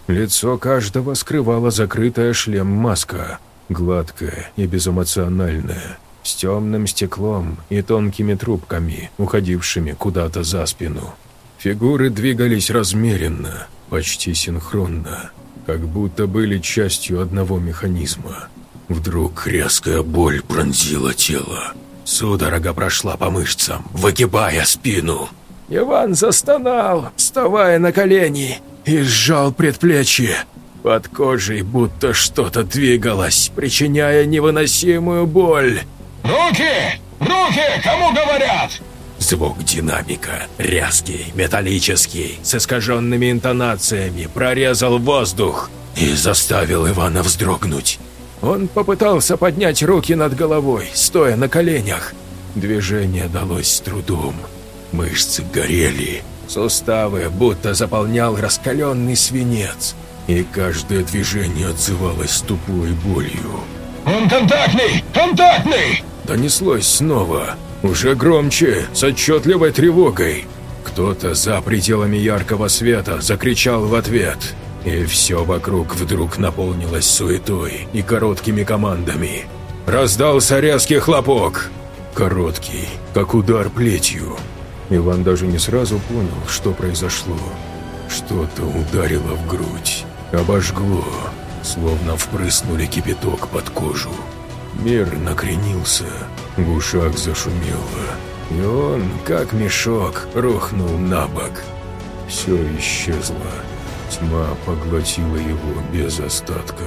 Лицо каждого скрывала закрытая шлем-маска, гладкая и безэмоциональная, с темным стеклом и тонкими трубками, уходившими куда-то за спину. Фигуры двигались размеренно, почти синхронно, как будто были частью одного механизма. Вдруг резкая боль пронзила тело. Судорога прошла по мышцам, выгибая спину. Иван застонал, вставая на колени, и сжал предплечье. Под кожей будто что-то двигалось, причиняя невыносимую боль. «Руки! Руки! Кому говорят?» Звук динамика, резкий, металлический, с искаженными интонациями, прорезал воздух и заставил Ивана вздрогнуть. Он попытался поднять руки над головой, стоя на коленях. Движение далось с трудом. Мышцы горели, суставы будто заполнял раскаленный свинец, и каждое движение отзывалось тупой болью. «Он контактный! Контактный!» Донеслось снова, уже громче, с отчетливой тревогой. Кто-то за пределами яркого света закричал в ответ, и все вокруг вдруг наполнилось суетой и короткими командами. Раздался резкий хлопок, короткий, как удар плетью. Иван даже не сразу понял, что произошло. Что-то ударило в грудь, обожгло, словно впрыснули кипяток под кожу. Мир накренился, в ушах зашумело, и он, как мешок, рухнул на бок. Все исчезло, тьма поглотила его без остатка.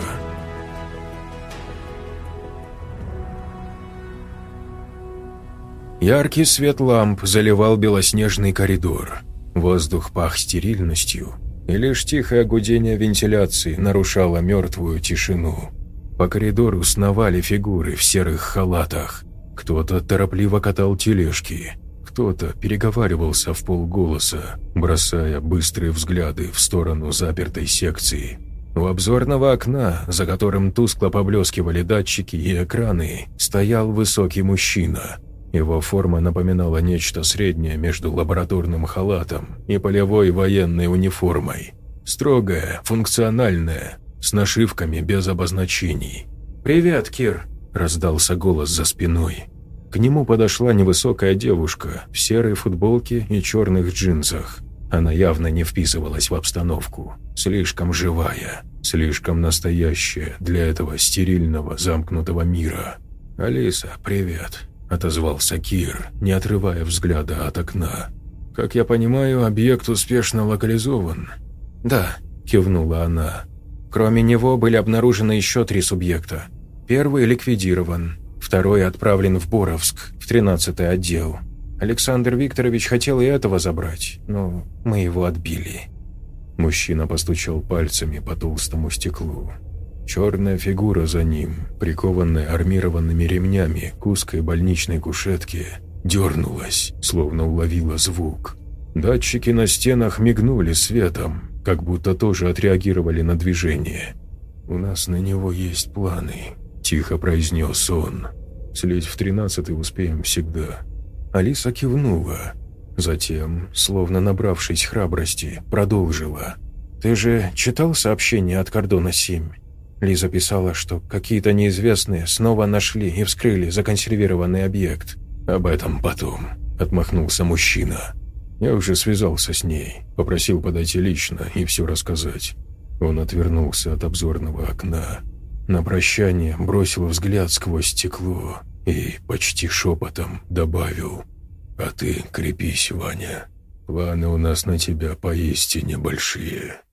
Яркий свет ламп заливал белоснежный коридор. Воздух пах стерильностью, и лишь тихое гудение вентиляции нарушало мертвую тишину. По коридору сновали фигуры в серых халатах. Кто-то торопливо катал тележки, кто-то переговаривался в полголоса, бросая быстрые взгляды в сторону запертой секции. У обзорного окна, за которым тускло поблескивали датчики и экраны, стоял высокий мужчина. Его форма напоминала нечто среднее между лабораторным халатом и полевой военной униформой. Строгая, функциональная, с нашивками без обозначений. «Привет, Кир!» – раздался голос за спиной. К нему подошла невысокая девушка в серой футболке и черных джинсах. Она явно не вписывалась в обстановку. Слишком живая, слишком настоящая для этого стерильного, замкнутого мира. «Алиса, привет!» – отозвался Кир, не отрывая взгляда от окна. «Как я понимаю, объект успешно локализован?» «Да», – кивнула она. «Кроме него были обнаружены еще три субъекта. Первый ликвидирован, второй отправлен в Боровск, в тринадцатый отдел. Александр Викторович хотел и этого забрать, но мы его отбили». Мужчина постучал пальцами по толстому стеклу. Черная фигура за ним, прикованная армированными ремнями к узкой больничной кушетке, дернулась, словно уловила звук. Датчики на стенах мигнули светом, как будто тоже отреагировали на движение. «У нас на него есть планы», – тихо произнес он. «Слить в тринадцатый успеем всегда». Алиса кивнула. Затем, словно набравшись храбрости, продолжила. «Ты же читал сообщение от Кордона семь? Лиза писала, что какие-то неизвестные снова нашли и вскрыли законсервированный объект». «Об этом потом», – отмахнулся мужчина. «Я уже связался с ней, попросил подойти лично и все рассказать». Он отвернулся от обзорного окна. На прощание бросил взгляд сквозь стекло и почти шепотом добавил: «А ты крепись, Ваня. Планы у нас на тебя поистине большие».